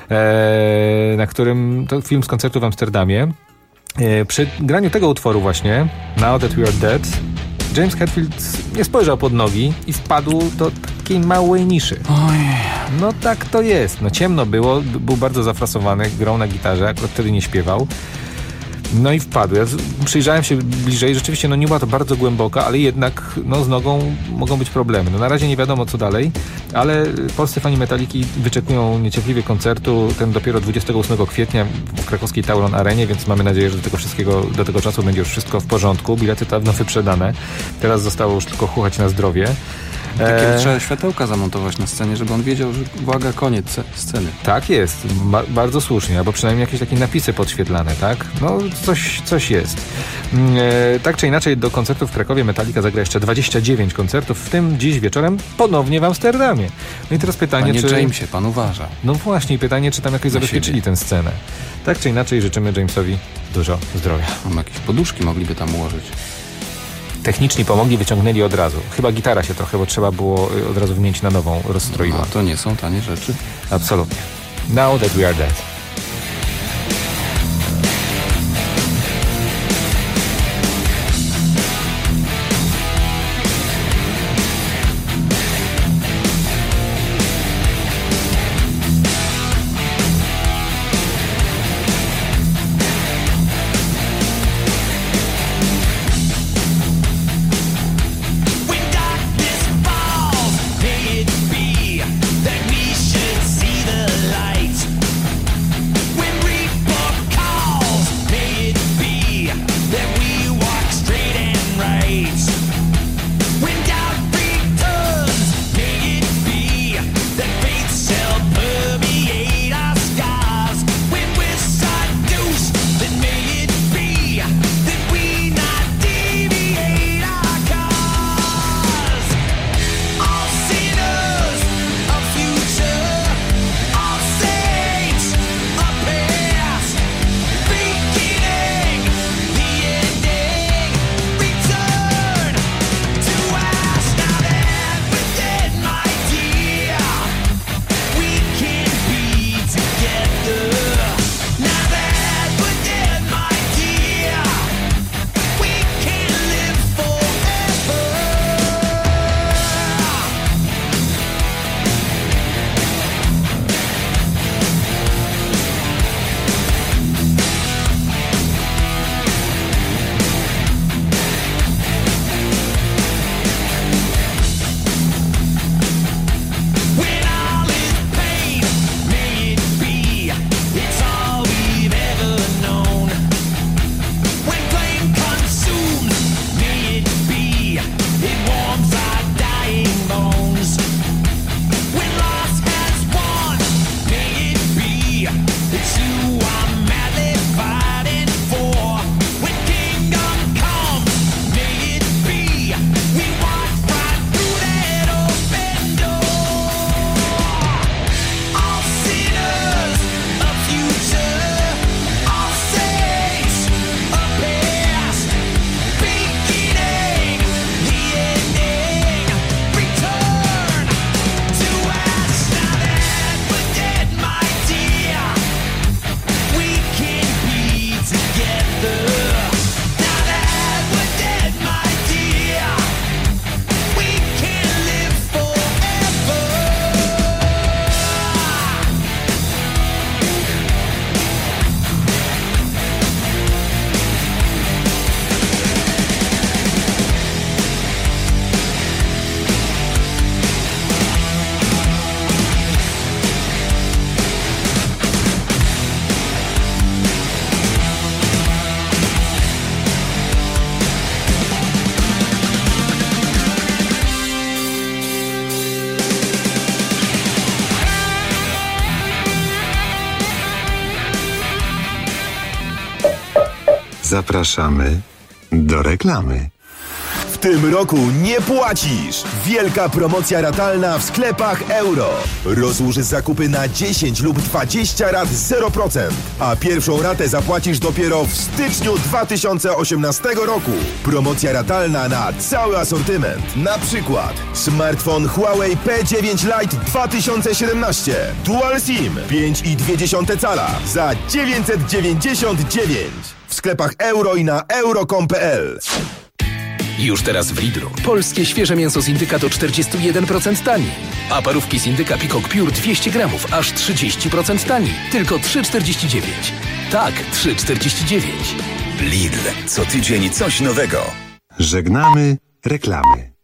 na którym to film z koncertu w Amsterdamie. Przy graniu tego utworu właśnie, Now That We Are Dead, James Hetfield nie spojrzał pod nogi i wpadł do takiej małej niszy. No tak to jest. No ciemno było, był bardzo zafrasowany, grał na gitarze, akurat wtedy nie śpiewał. No i wpadł. Ja przyjrzałem się bliżej, rzeczywiście nie była to bardzo głęboka, ale jednak z nogą mogą być problemy. Na razie nie wiadomo co dalej, ale polscy fani Metaliki wyczekują niecierpliwie koncertu, ten dopiero 28 kwietnia w krakowskiej Tauron Arenie, więc mamy nadzieję, że do tego czasu będzie już wszystko w porządku. Bilety dawno wyprzedane. Teraz zostało już tylko chuchać na zdrowie. Takie trzeba światełka zamontować na scenie, żeby on wiedział, że uwaga, koniec sceny. Tak jest, bardzo słusznie, albo przynajmniej jakieś takie napisy podświetlane, tak? No coś jest. Tak czy inaczej do koncertu w Krakowie Metallica zagra jeszcze 29 koncertów, w tym dziś wieczorem ponownie w Amsterdamie. No i teraz pytanie, Panie czy... Jamesie, pan uważa. No właśnie, pytanie, czy tam jakoś zabezpieczyli tę scenę. Tak czy inaczej, życzymy Jamesowi dużo zdrowia. Mam jakieś poduszki mogliby tam ułożyć. Techniczni pomogli, wyciągnęli od razu. Chyba gitara się trochę, bo trzeba było od razu wymienić na nową, rozstroiła. No, to nie są tanie rzeczy. Absolutnie. Now that we are dead. Zapraszamy do reklamy. W tym roku nie płacisz! Wielka promocja ratalna w sklepach Euro. Rozłóż zakupy na 10 lub 20 rat 0%, a pierwszą ratę zapłacisz dopiero w styczniu 2018 roku. Promocja ratalna na cały asortyment. Na przykład smartfon Huawei P9 Lite 2017 Dual SIM 5,2 cala za 999 w sklepach Euro i na euro.com.pl. Już teraz w Lidlu. Polskie świeże mięso z indyka do 41% taniej. A parówki z indyka Peacock Pure 200 gramów aż 30% taniej. Tylko 3,49. Tak, 3,49. Lidl. Co tydzień coś nowego. Żegnamy reklamy.